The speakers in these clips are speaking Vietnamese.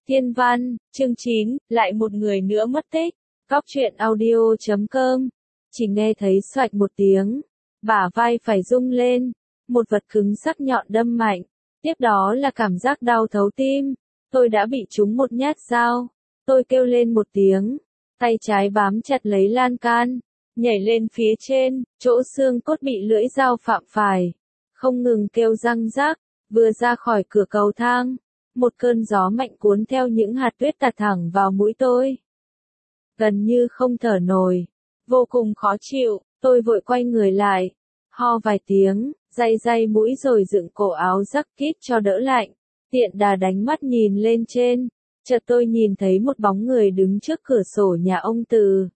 Thiên văn, chương 9, lại một người nữa mất tích. Góc truyện audio.com. Chỉ nghe thấy xoạch một tiếng, bả vai phải rung lên, một vật cứng sắc nhọn đâm mạnh. Tiếp đó là cảm giác đau thấu tim. Tôi đã bị trúng một nhát dao. Tôi kêu lên một tiếng, tay trái bám chặt lấy lan can, nhảy lên phía trên, chỗ xương cốt bị lưỡi dao phạm phải, không ngừng kêu răng rác. Vừa ra khỏi cửa cầu thang, một cơn gió mạnh cuốn theo những hạt tuyết tạt thẳng vào mũi tôi. Gần như không thở nổi, vô cùng khó chịu, tôi vội quay người lại, ho vài tiếng, day mũi rồi dựng cổ áo rắc kít cho đỡ lạnh, tiện đà đánh mắt nhìn lên trên, chợt tôi nhìn thấy một bóng người đứng trước cửa sổ nhà ông Từ.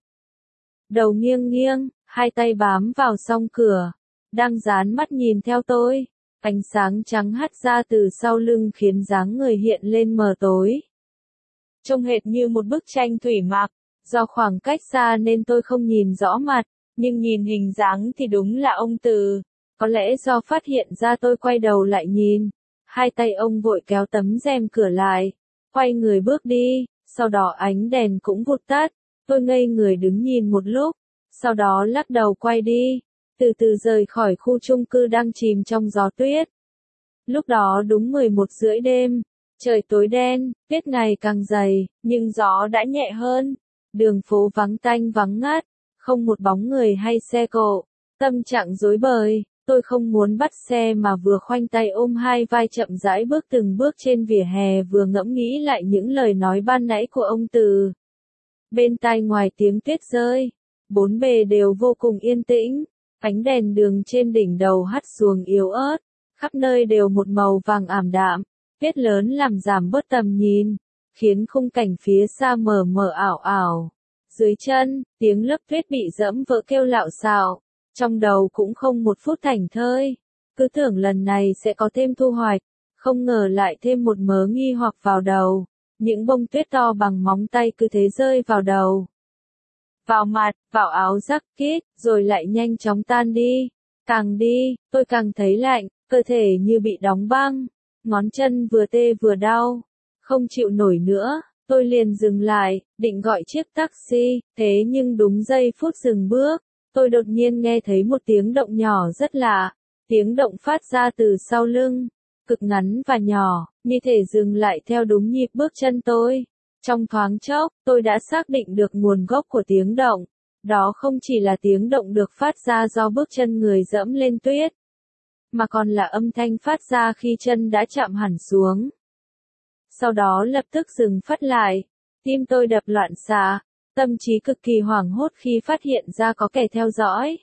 Đầu nghiêng nghiêng, hai tay bám vào song cửa, đang dán mắt nhìn theo tôi. Ánh sáng trắng hắt ra từ sau lưng khiến dáng người hiện lên mờ tối. Trông hệt như một bức tranh thủy mặc, do khoảng cách xa nên tôi không nhìn rõ mặt, nhưng nhìn hình dáng thì đúng là ông Từ. Có lẽ do phát hiện ra tôi quay đầu lại nhìn, hai tay ông vội kéo tấm rèm cửa lại, quay người bước đi, sau đó ánh đèn cũng vụt tắt, tôi ngây người đứng nhìn một lúc, sau đó lắc đầu quay đi. Từ từ rời khỏi khu chung cư đang chìm trong gió tuyết. Lúc đó đúng 11:30 đêm, trời tối đen, tuyết ngày càng dày, nhưng gió đã nhẹ hơn. Đường phố vắng tanh vắng ngắt, không một bóng người hay xe cộ. Tâm trạng rối bời, tôi không muốn bắt xe mà vừa khoanh tay ôm hai vai chậm rãi bước từng bước trên vỉa hè vừa ngẫm nghĩ lại những lời nói ban nãy của ông Từ. Bên tai ngoài tiếng tuyết rơi, bốn bề đều vô cùng yên tĩnh. Ánh đèn đường trên đỉnh đầu hắt xuống yếu ớt, khắp nơi đều một màu vàng ảm đạm, tuyết lớn làm giảm bớt tầm nhìn, khiến khung cảnh phía xa mờ mờ ảo ảo. Dưới chân, tiếng lớp tuyết bị dẫm vỡ kêu lạo xạo, trong đầu cũng không một phút thảnh thơi, cứ tưởng lần này sẽ có thêm thu hoạch, không ngờ lại thêm một mớ nghi hoặc vào đầu, những bông tuyết to bằng móng tay cứ thế rơi vào đầu. Vào mặt, vào áo jacket, rồi lại nhanh chóng tan đi. Càng đi, tôi càng thấy lạnh, cơ thể như bị đóng băng, ngón chân vừa tê vừa đau, không chịu nổi nữa, tôi liền dừng lại, định gọi chiếc taxi, thế nhưng đúng giây phút dừng bước, tôi đột nhiên nghe thấy một tiếng động nhỏ rất lạ, tiếng động phát ra từ sau lưng, cực ngắn và nhỏ, như thể dừng lại theo đúng nhịp bước chân tôi. Trong thoáng chốc, tôi đã xác định được nguồn gốc của tiếng động. Đó không chỉ là tiếng động được phát ra do bước chân người dẫm lên tuyết, mà còn là âm thanh phát ra khi chân đã chạm hẳn xuống. Sau đó lập tức dừng phát lại, tim tôi đập loạn xạ, tâm trí cực kỳ hoảng hốt khi phát hiện ra có kẻ theo dõi.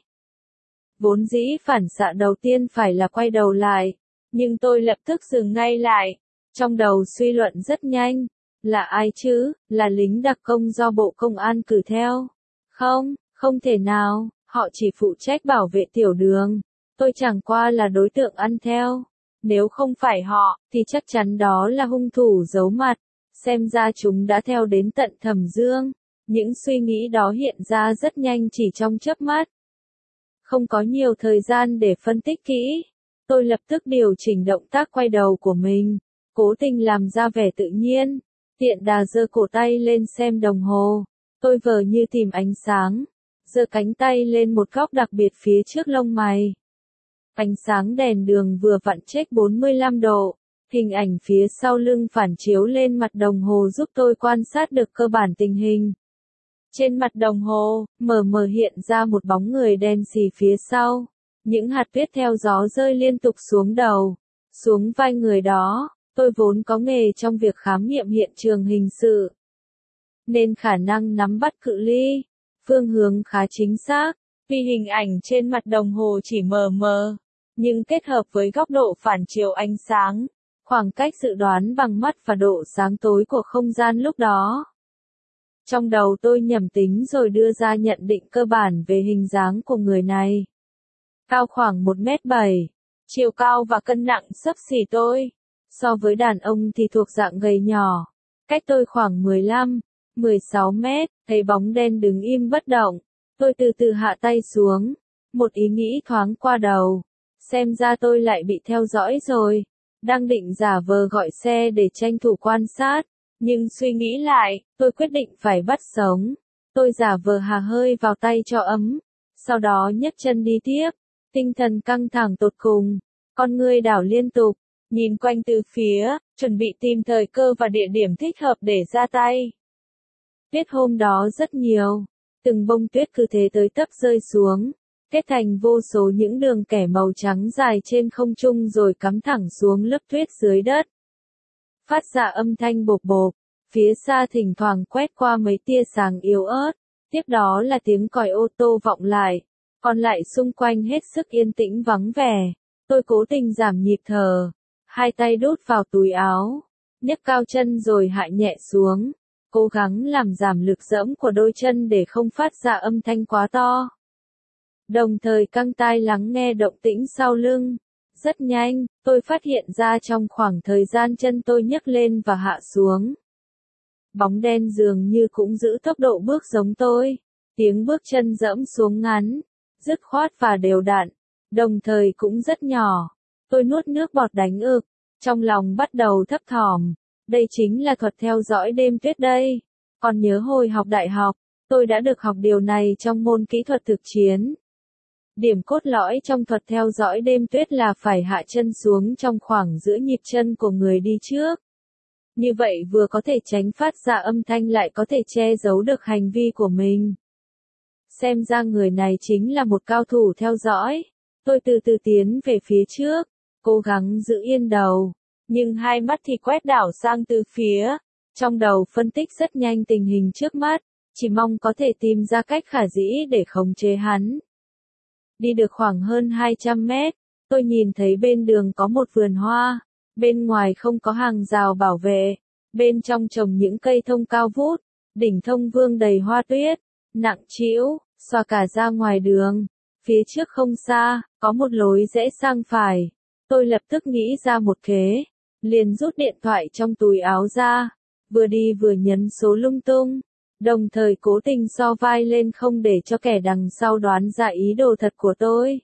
Vốn dĩ phản xạ đầu tiên phải là quay đầu lại, nhưng tôi lập tức dừng ngay lại, trong đầu suy luận rất nhanh. Là ai chứ, là lính đặc công do Bộ Công an cử theo? Không, không thể nào, họ chỉ phụ trách bảo vệ tiểu đường. Tôi chẳng qua là đối tượng ăn theo. Nếu không phải họ, thì chắc chắn đó là hung thủ giấu mặt. Xem ra chúng đã theo đến tận Thẩm Dương. Những suy nghĩ đó hiện ra rất nhanh chỉ trong chớp mắt. Không có nhiều thời gian để phân tích kỹ. Tôi lập tức điều chỉnh động tác quay đầu của mình, cố tình làm ra vẻ tự nhiên. Tiện đà giơ cổ tay lên xem đồng hồ, tôi vờ như tìm ánh sáng, giơ cánh tay lên một góc đặc biệt phía trước lông mày. Ánh sáng đèn đường vừa vặn chếch 45 độ, hình ảnh phía sau lưng phản chiếu lên mặt đồng hồ giúp tôi quan sát được cơ bản tình hình. Trên mặt đồng hồ, mờ mờ hiện ra một bóng người đen xì phía sau, những hạt tuyết theo gió rơi liên tục xuống đầu, xuống vai người đó. Tôi vốn có nghề trong việc khám nghiệm hiện trường hình sự, nên khả năng nắm bắt cự ly, phương hướng khá chính xác, vì hình ảnh trên mặt đồng hồ chỉ mờ mờ, nhưng kết hợp với góc độ phản chiếu ánh sáng, khoảng cách dự đoán bằng mắt và độ sáng tối của không gian lúc đó. Trong đầu tôi nhẩm tính rồi đưa ra nhận định cơ bản về hình dáng của người này. Cao khoảng 1m7, chiều cao và cân nặng xấp xỉ tôi. So với đàn ông thì thuộc dạng gầy nhỏ, cách tôi khoảng 15-16 mét, thấy bóng đen đứng im bất động, tôi từ từ hạ tay xuống, một ý nghĩ thoáng qua đầu, xem ra tôi lại bị theo dõi rồi, đang định giả vờ gọi xe để tranh thủ quan sát, Nhưng suy nghĩ lại, tôi quyết định phải bắt sống. Tôi giả vờ hà hơi vào tay cho ấm, sau đó nhấc chân đi tiếp, tinh thần căng thẳng tột cùng, con ngươi đảo liên tục, nhìn quanh từ phía, chuẩn bị tìm thời cơ và địa điểm thích hợp để ra tay. Tuyết hôm đó rất nhiều, từng bông tuyết cứ thế tới tấp rơi xuống, kết thành vô số những đường kẻ màu trắng dài trên không trung rồi cắm thẳng xuống lớp tuyết dưới đất. Phát ra âm thanh bộp bộp, phía xa thỉnh thoảng quét qua mấy tia sáng yếu ớt, tiếp đó là tiếng còi ô tô vọng lại, còn lại xung quanh hết sức yên tĩnh vắng vẻ. Tôi cố tình giảm nhịp thở, hai tay đút vào túi áo, nhấc cao chân rồi hạ nhẹ xuống, cố gắng làm giảm lực dẫm của đôi chân để không phát ra âm thanh quá to. Đồng thời căng tai lắng nghe động tĩnh sau lưng. Rất nhanh, tôi phát hiện ra trong khoảng thời gian chân tôi nhấc lên và hạ xuống, bóng đen dường như cũng giữ tốc độ bước giống tôi. Tiếng bước chân dẫm xuống ngắn, dứt khoát và đều đặn, đồng thời cũng rất nhỏ. Tôi nuốt nước bọt đánh ực, trong lòng bắt đầu thấp thỏm. Đây chính là thuật theo dõi đêm tuyết đây. Còn nhớ hồi học đại học, tôi đã được học điều này trong môn kỹ thuật thực chiến. Điểm cốt lõi trong thuật theo dõi đêm tuyết là phải hạ chân xuống trong khoảng giữa nhịp chân của người đi trước. Như vậy vừa có thể tránh phát ra âm thanh lại có thể che giấu được hành vi của mình. Xem ra người này chính là một cao thủ theo dõi. Tôi từ từ tiến về phía trước, cố gắng giữ yên đầu, nhưng hai mắt thì quét đảo sang từ phía. Trong đầu phân tích rất nhanh tình hình trước mắt, chỉ mong có thể tìm ra cách khả dĩ để khống chế hắn. Đi được khoảng hơn 200 mét, tôi nhìn thấy bên đường có một vườn hoa, bên ngoài không có hàng rào bảo vệ, bên trong trồng những cây thông cao vút, đỉnh thông vương đầy hoa tuyết, nặng trĩu, xòa cả ra ngoài đường. Phía trước không xa, có một lối rẽ sang phải. Tôi lập tức nghĩ ra một kế, liền rút điện thoại trong túi áo ra, vừa đi vừa nhấn số lung tung, đồng thời cố tình so vai lên không để cho kẻ đằng sau đoán ra ý đồ thật của tôi.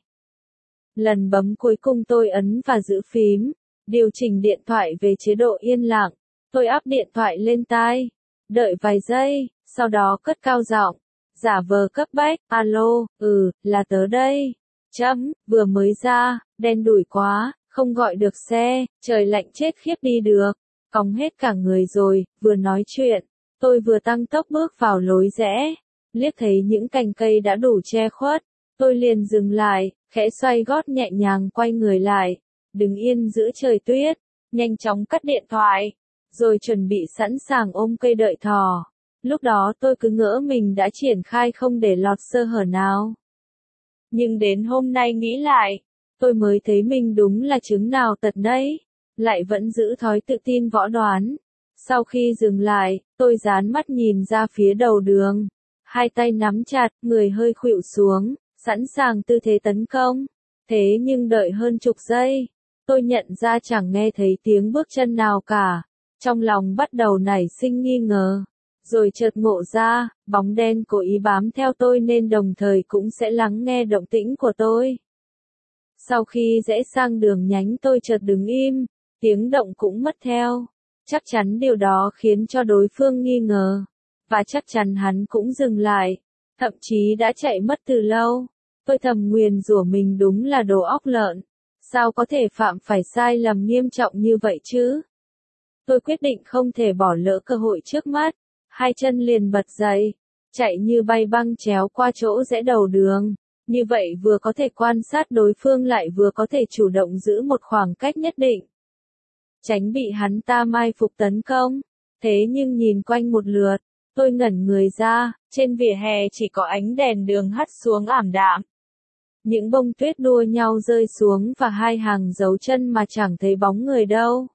Lần bấm cuối cùng tôi ấn và giữ phím, điều chỉnh điện thoại về chế độ yên lặng. Tôi áp điện thoại lên tai, đợi vài giây, sau đó cất cao giọng, giả vờ cấp bách, alo, là tớ đây. Vừa mới ra, đen đủi quá, không gọi được xe, trời lạnh chết khiếp đi được, cóng hết cả người rồi. Vừa nói chuyện, tôi vừa tăng tốc bước vào lối rẽ, liếc thấy những cành cây đã đủ che khuất, tôi liền dừng lại, khẽ xoay gót nhẹ nhàng quay người lại, đứng yên giữa trời tuyết, nhanh chóng cắt điện thoại, rồi chuẩn bị sẵn sàng ôm cây đợi thỏ. Lúc đó tôi cứ ngỡ mình đã triển khai không để lọt sơ hở nào. Nhưng đến hôm nay nghĩ lại, tôi mới thấy mình đúng là trứng nào tật nấy, lại vẫn giữ thói tự tin võ đoán. Sau khi dừng lại, tôi dán mắt nhìn ra phía đầu đường, hai tay nắm chặt, người hơi khuỵu xuống, sẵn sàng tư thế tấn công. Thế nhưng đợi hơn chục giây, tôi nhận ra chẳng nghe thấy tiếng bước chân nào cả. Trong lòng bắt đầu nảy sinh nghi ngờ, rồi chợt ngộ ra, bóng đen cố ý bám theo tôi nên đồng thời cũng sẽ lắng nghe động tĩnh của tôi. Sau khi rẽ sang đường nhánh tôi chợt đứng im, tiếng động cũng mất theo. Chắc chắn điều đó khiến cho đối phương nghi ngờ, và chắc chắn hắn cũng dừng lại, thậm chí đã chạy mất từ lâu. Tôi thầm nguyền rủa mình đúng là đồ óc lợn, sao có thể phạm phải sai lầm nghiêm trọng như vậy chứ? Tôi quyết định không thể bỏ lỡ cơ hội trước mắt, hai chân liền bật dậy, chạy như bay băng chéo qua chỗ rẽ đầu đường. Như vậy vừa có thể quan sát đối phương lại vừa có thể chủ động giữ một khoảng cách nhất định, tránh bị hắn ta mai phục tấn công. Thế nhưng nhìn quanh một lượt, tôi ngẩn người ra, trên vỉa hè chỉ có ánh đèn đường hắt xuống ảm đạm. Những bông tuyết đua nhau rơi xuống và hai hàng dấu chân mà chẳng thấy bóng người đâu.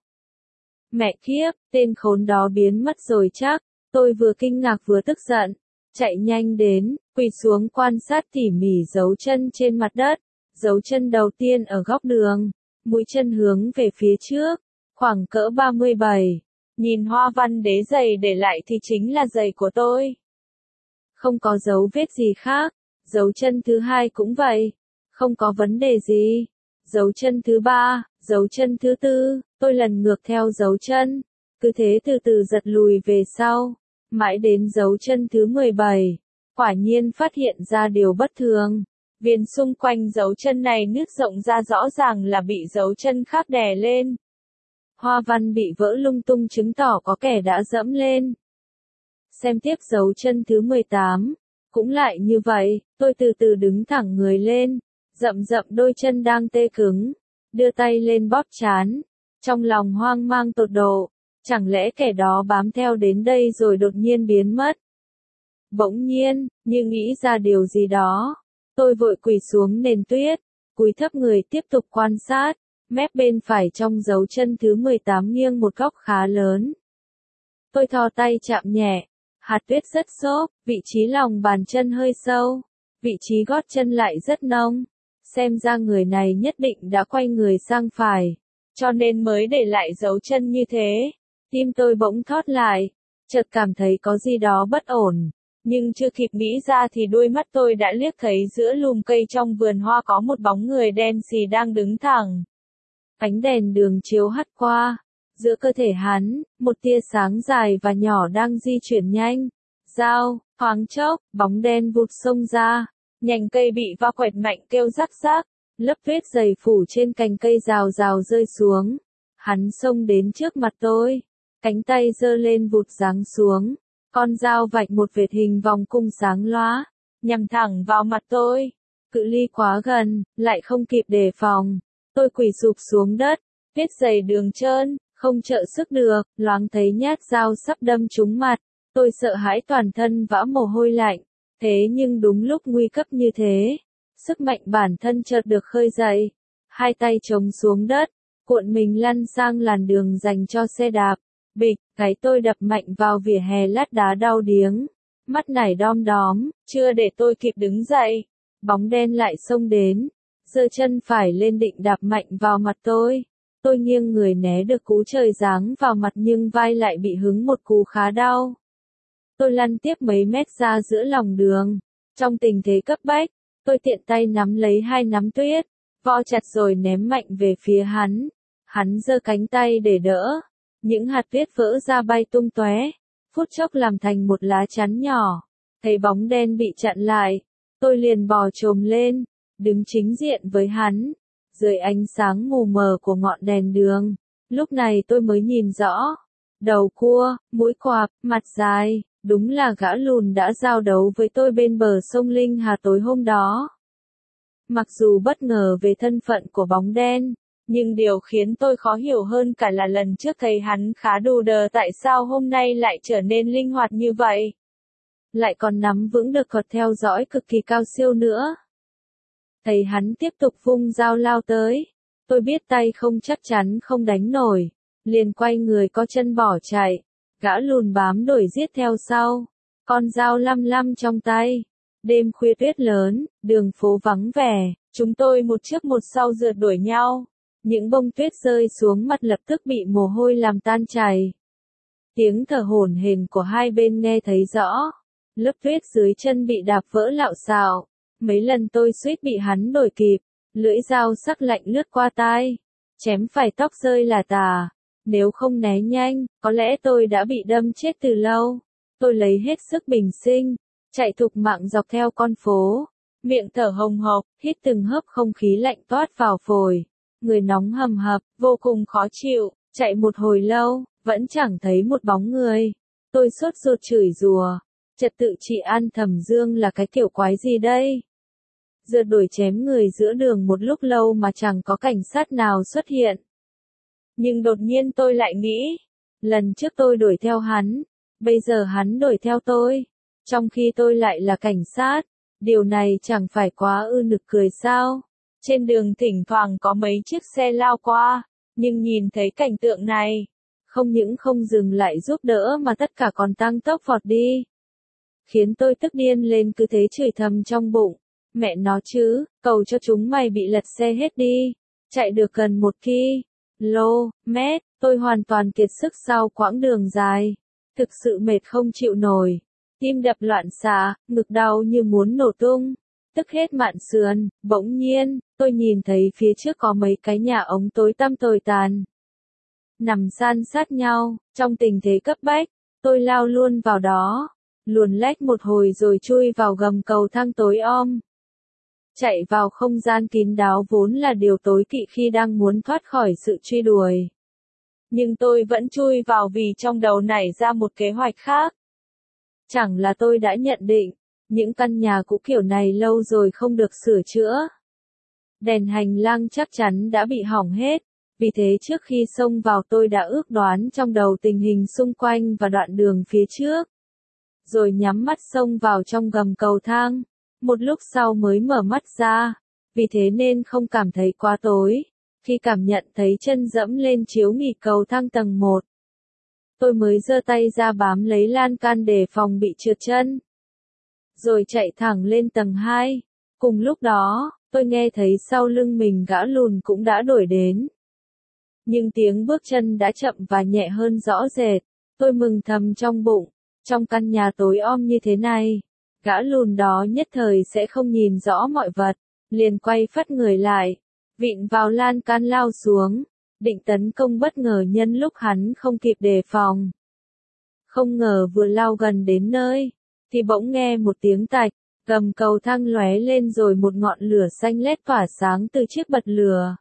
Mẹ kiếp, tên khốn đó biến mất rồi chắc. Tôi vừa kinh ngạc vừa tức giận, chạy nhanh đến, quỳ xuống quan sát tỉ mỉ dấu chân trên mặt đất. Dấu chân đầu tiên ở góc đường, mũi chân hướng về phía trước, khoảng cỡ 37. Nhìn hoa văn đế giày để lại thì chính là giày của tôi. Không có dấu vết gì khác. Dấu chân thứ hai cũng vậy, không có vấn đề gì. Dấu chân thứ ba, dấu chân thứ tư, tôi lần ngược theo dấu chân, cứ thế từ từ giật lùi về sau, mãi đến dấu chân thứ 17. Quả nhiên phát hiện ra điều bất thường. Viền xung quanh dấu chân này nứt rộng ra rõ ràng là bị dấu chân khác đè lên. Hoa văn bị vỡ lung tung chứng tỏ có kẻ đã dẫm lên. Xem tiếp dấu chân thứ 18. Cũng lại như vậy, tôi từ từ đứng thẳng người lên, rậm rậm đôi chân đang tê cứng, đưa tay lên bóp trán, trong lòng hoang mang tột độ, chẳng lẽ kẻ đó bám theo đến đây rồi đột nhiên biến mất. Bỗng nhiên, như nghĩ ra điều gì đó, tôi vội quỳ xuống nền tuyết, cúi thấp người tiếp tục quan sát, mép bên phải trong dấu chân thứ 18 nghiêng một góc khá lớn. Tôi thò tay chạm nhẹ, hạt tuyết rất xốp, vị trí lòng bàn chân hơi sâu, vị trí gót chân lại rất nông, xem ra người này nhất định đã quay người sang phải, cho nên mới để lại dấu chân như thế. Tim tôi bỗng thót lại, chợt cảm thấy có gì đó bất ổn, nhưng chưa kịp nghĩ ra thì đôi mắt tôi đã liếc thấy giữa lùm cây trong vườn hoa có một bóng người đen xì đang đứng thẳng. Ánh đèn đường chiếu hắt qua, giữa cơ thể hắn, một tia sáng dài và nhỏ đang di chuyển nhanh. Dao, thoáng chốc, bóng đen vụt xông ra, nhành cây bị va quẹt mạnh kêu rắc rắc, lớp tuyết dày phủ trên cành cây rào rào rơi xuống. Hắn xông đến trước mặt tôi, cánh tay giơ lên vụt giáng xuống, con dao vạch một vệt hình vòng cung sáng lóa, nhằm thẳng vào mặt tôi. Cự ly quá gần, lại không kịp đề phòng, tôi quỳ sụp xuống đất, tuyết dày đường trơn, không trợ sức được, loáng thấy nhát dao sắp đâm trúng mặt. Tôi sợ hãi toàn thân vã mồ hôi lạnh, thế nhưng đúng lúc nguy cấp như thế, sức mạnh bản thân chợt được khơi dậy, hai tay chống xuống đất, cuộn mình lăn sang làn đường dành cho xe đạp, bịch, gáy tôi đập mạnh vào vỉa hè lát đá đau điếng, mắt nải đom đóm, chưa để tôi kịp đứng dậy, bóng đen lại xông đến, giơ chân phải lên định đạp mạnh vào mặt tôi. Tôi nghiêng người né được cú trời giáng vào mặt nhưng vai lại bị hứng một cú khá đau. Tôi lăn tiếp mấy mét ra giữa lòng đường. Trong tình thế cấp bách, tôi tiện tay nắm lấy hai nắm tuyết, vo chặt rồi ném mạnh về phía hắn. Hắn giơ cánh tay để đỡ. Những hạt tuyết vỡ ra bay tung tóe, phút chốc làm thành một lá chắn nhỏ. Thấy bóng đen bị chặn lại, tôi liền bò chồm lên, đứng chính diện với hắn. Dưới ánh sáng mù mờ của ngọn đèn đường, lúc này tôi mới nhìn rõ. Đầu cua, mũi quạp, mặt dài, đúng là gã lùn đã giao đấu với tôi bên bờ sông Linh Hà tối hôm đó. Mặc dù bất ngờ về thân phận của bóng đen, nhưng điều khiến tôi khó hiểu hơn cả là lần trước thấy hắn khá đù đờ tại sao hôm nay lại trở nên linh hoạt như vậy. Lại còn nắm vững được thuật theo dõi cực kỳ cao siêu nữa. Thấy hắn tiếp tục vung dao lao tới, tôi biết tay không chắc chắn không đánh nổi, liền quay người co chân bỏ chạy, gã lùn bám đuổi giết theo sau, con dao lăm lăm trong tay. Đêm khuya tuyết lớn, đường phố vắng vẻ, chúng tôi một trước một sau rượt đuổi nhau, những bông tuyết rơi xuống mặt lập tức bị mồ hôi làm tan chảy. Tiếng thở hổn hển của hai bên nghe thấy rõ, lớp tuyết dưới chân bị đạp vỡ lạo xạo. Mấy lần tôi suýt bị hắn đuổi kịp, lưỡi dao sắc lạnh lướt qua tai, chém phải tóc rơi là tả. Nếu không né nhanh, có lẽ tôi đã bị đâm chết từ lâu. Tôi lấy hết sức bình sinh, chạy thục mạng dọc theo con phố, miệng thở hồng hộc, hít từng hớp không khí lạnh toát vào phổi, người nóng hầm hập, vô cùng khó chịu, chạy một hồi lâu, vẫn chẳng thấy một bóng người. Tôi sốt ruột chửi rủa, trật tự trị an Thẩm Dương là cái kiểu quái gì đây? Rượt đuổi chém người giữa đường một lúc lâu mà chẳng có cảnh sát nào xuất hiện. Nhưng đột nhiên tôi lại nghĩ, lần trước tôi đuổi theo hắn, bây giờ hắn đuổi theo tôi, trong khi tôi lại là cảnh sát, điều này chẳng phải quá nực cười sao? Trên đường thỉnh thoảng có mấy chiếc xe lao qua, nhưng nhìn thấy cảnh tượng này, không những không dừng lại giúp đỡ mà tất cả còn tăng tốc vọt đi. Khiến tôi tức điên lên cứ thế chửi thầm trong bụng. Mẹ nó chứ, cầu cho chúng mày bị lật xe hết đi. Chạy được gần 1 km, tôi hoàn toàn kiệt sức sau quãng đường dài. Thực sự mệt không chịu nổi. Tim đập loạn xạ, ngực đau như muốn nổ tung. Tức hết mạn sườn, bỗng nhiên, tôi nhìn thấy phía trước có mấy cái nhà ống tối tăm tồi tàn. nằm san sát nhau, trong tình thế cấp bách, tôi lao luôn vào đó, luồn lách một hồi rồi chui vào gầm cầu thang tối om. Chạy vào không gian kín đáo vốn là điều tối kỵ khi đang muốn thoát khỏi sự truy đuổi. Nhưng tôi vẫn chui vào vì trong đầu nảy ra một kế hoạch khác. Chẳng là tôi đã nhận định, những căn nhà cũ kiểu này lâu rồi không được sửa chữa. Đèn hành lang chắc chắn đã bị hỏng hết, vì thế trước khi xông vào tôi đã ước đoán trong đầu tình hình xung quanh và đoạn đường phía trước. Rồi nhắm mắt xông vào trong gầm cầu thang, một lúc sau mới mở mắt ra, vì thế nên không cảm thấy quá tối, khi cảm nhận thấy chân dẫm lên chiếu nghỉ cầu thang tầng 1. Tôi mới giơ tay ra bám lấy lan can để phòng bị trượt chân. Rồi chạy thẳng lên tầng 2, cùng lúc đó, tôi nghe thấy sau lưng mình gã lùn cũng đã đuổi đến. Nhưng tiếng bước chân đã chậm và nhẹ hơn rõ rệt, tôi mừng thầm trong bụng, trong căn nhà tối om như thế này, gã lùn đó nhất thời sẽ không nhìn rõ mọi vật, liền quay phắt người lại, vịn vào lan can lao xuống, định tấn công bất ngờ nhân lúc hắn không kịp đề phòng. Không ngờ vừa lao gần đến nơi, thì bỗng nghe một tiếng tạch, gầm cầu thang lóe lên rồi một ngọn lửa xanh lét tỏa sáng từ chiếc bật lửa.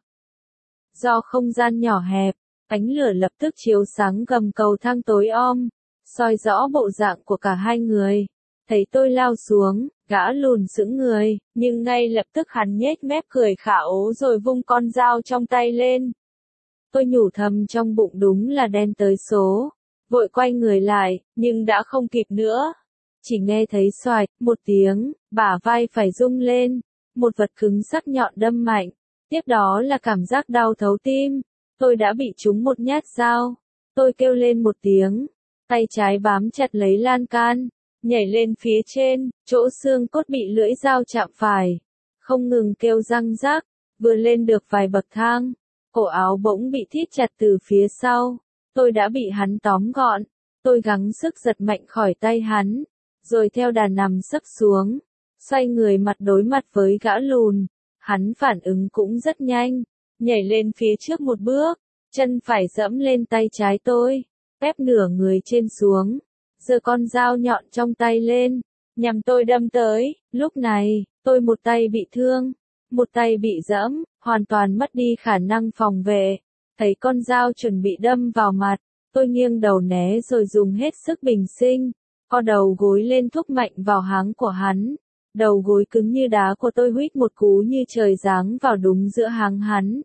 Do không gian nhỏ hẹp, ánh lửa lập tức chiếu sáng gầm cầu thang tối om, soi rõ bộ dạng của cả hai người. Thấy tôi lao xuống, gã lùn sững người, nhưng ngay lập tức hắn nhếch mép cười khả ố rồi vung con dao trong tay lên. Tôi nhủ thầm trong bụng đúng là đen tới số, vội quay người lại, nhưng đã không kịp nữa. Chỉ nghe thấy xoạch một tiếng, bả vai phải rung lên, một vật cứng sắc nhọn đâm mạnh, tiếp đó là cảm giác đau thấu tim, tôi đã bị trúng một nhát dao. Tôi kêu lên một tiếng, tay trái bám chặt lấy lan can, nhảy lên phía trên, chỗ xương cốt bị lưỡi dao chạm phải, không ngừng kêu răng rắc, vừa lên được vài bậc thang, cổ áo bỗng bị thít chặt từ phía sau, tôi đã bị hắn tóm gọn, tôi gắng sức giật mạnh khỏi tay hắn, rồi theo đà nằm sấp xuống, xoay người mặt đối mặt với gã lùn, hắn phản ứng cũng rất nhanh, nhảy lên phía trước một bước, chân phải dẫm lên tay trái tôi, ép nửa người trên xuống, giơ con dao nhọn trong tay lên, nhằm tôi đâm tới. Lúc này, tôi một tay bị thương, một tay bị dẫm, hoàn toàn mất đi khả năng phòng vệ. Thấy con dao chuẩn bị đâm vào mặt, tôi nghiêng đầu né rồi dùng hết sức bình sinh, co đầu gối lên thúc mạnh vào háng của hắn. Đầu gối cứng như đá của tôi huýt một cú như trời giáng vào đúng giữa háng hắn.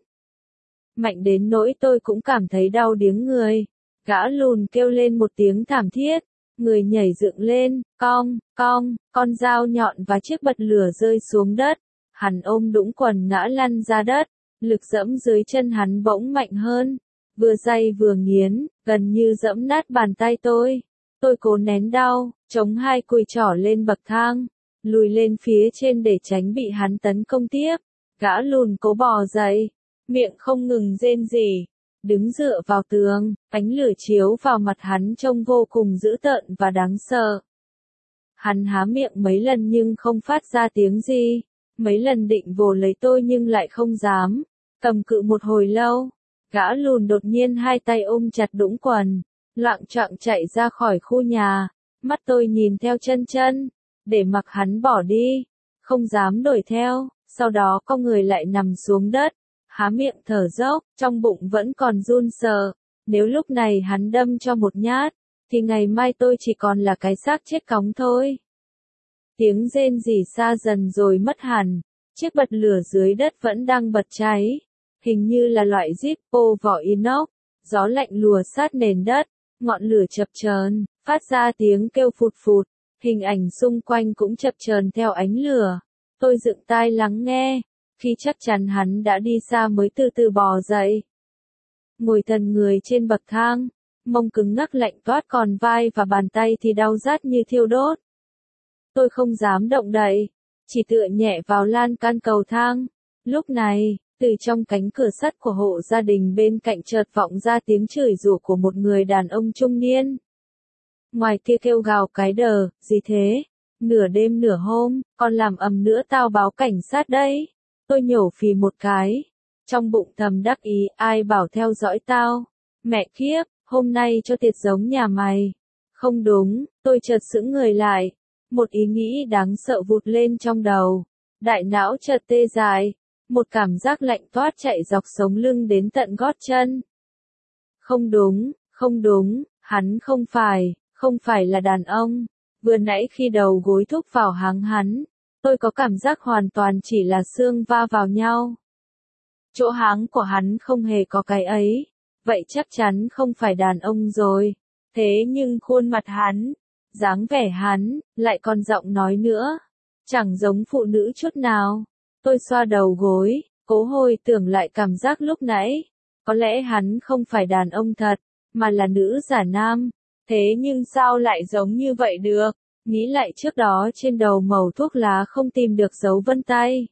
Mạnh đến nỗi tôi cũng cảm thấy đau điếng người. Gã lùn kêu lên một tiếng thảm thiết, người nhảy dựng lên, cong, con dao nhọn và chiếc bật lửa rơi xuống đất. Hắn ôm đũng quần ngã lăn ra đất, lực dẫm dưới chân hắn bỗng mạnh hơn, vừa day vừa nghiến, gần như dẫm nát bàn tay tôi. Tôi cố nén đau, chống hai cùi trỏ lên bậc thang, lùi lên phía trên để tránh bị hắn tấn công tiếp. Gã lùn cố bò dậy, miệng không ngừng rên rỉ, đứng dựa vào tường, ánh lửa chiếu vào mặt hắn trông vô cùng dữ tợn và đáng sợ. Hắn há miệng mấy lần nhưng không phát ra tiếng gì, mấy lần định vồ lấy tôi nhưng lại không dám, cầm cự một hồi lâu. Gã lùn đột nhiên hai tay ôm chặt đũng quần, loạng choạng chạy ra khỏi khu nhà, mắt tôi nhìn theo chân, để mặc hắn bỏ đi, không dám đuổi theo, sau đó con người lại nằm xuống đất, há miệng thở dốc, trong bụng vẫn còn run sợ, nếu lúc này hắn đâm cho một nhát, thì ngày mai tôi chỉ còn là cái xác chết cóng thôi. Tiếng rên rỉ xa dần rồi mất hẳn, chiếc bật lửa dưới đất vẫn đang bật cháy, hình như là loại Zippo vỏ inox, gió lạnh lùa sát nền đất, ngọn lửa chập chờn, phát ra tiếng kêu phụt phụt, hình ảnh xung quanh cũng chập chờn theo ánh lửa. Tôi dựng tai lắng nghe, khi chắc chắn hắn đã đi xa mới từ từ bò dậy. Ngồi thần người trên bậc thang, mông cứng ngắc lạnh toát còn vai và bàn tay thì đau rát như thiêu đốt. Tôi không dám động đậy, chỉ tựa nhẹ vào lan can cầu thang. Lúc này, từ trong cánh cửa sắt của hộ gia đình bên cạnh chợt vọng ra tiếng chửi rủa của một người đàn ông trung niên. Ngoài kia kêu gào cái đờ, gì thế? Nửa đêm nửa hôm, còn làm ầm nữa tao báo cảnh sát đấy. Tôi nhổ phì một cái, trong bụng thầm đắc ý, ai bảo theo dõi tao. Mẹ kiếp, hôm nay cho tiệc giống nhà mày. Không đúng, tôi chợt sững người lại. Một ý nghĩ đáng sợ vụt lên trong đầu. Đại não chợt tê dại. Một cảm giác lạnh toát chạy dọc sống lưng đến tận gót chân. Không đúng, không đúng, hắn không phải là đàn ông. Vừa nãy khi đầu gối thúc vào háng hắn, tôi có cảm giác hoàn toàn chỉ là xương va vào nhau. Chỗ háng của hắn không hề có cái ấy, vậy chắc chắn không phải đàn ông rồi. Thế nhưng khuôn mặt hắn, dáng vẻ hắn, lại còn giọng nói nữa, chẳng giống phụ nữ chút nào. Tôi xoa đầu gối, cố hồi tưởng lại cảm giác lúc nãy. Có lẽ hắn không phải đàn ông thật, mà là nữ giả nam. Thế nhưng sao lại giống như vậy được? Nghĩ lại trước đó trên đầu mẩu thuốc lá không tìm được dấu vân tay.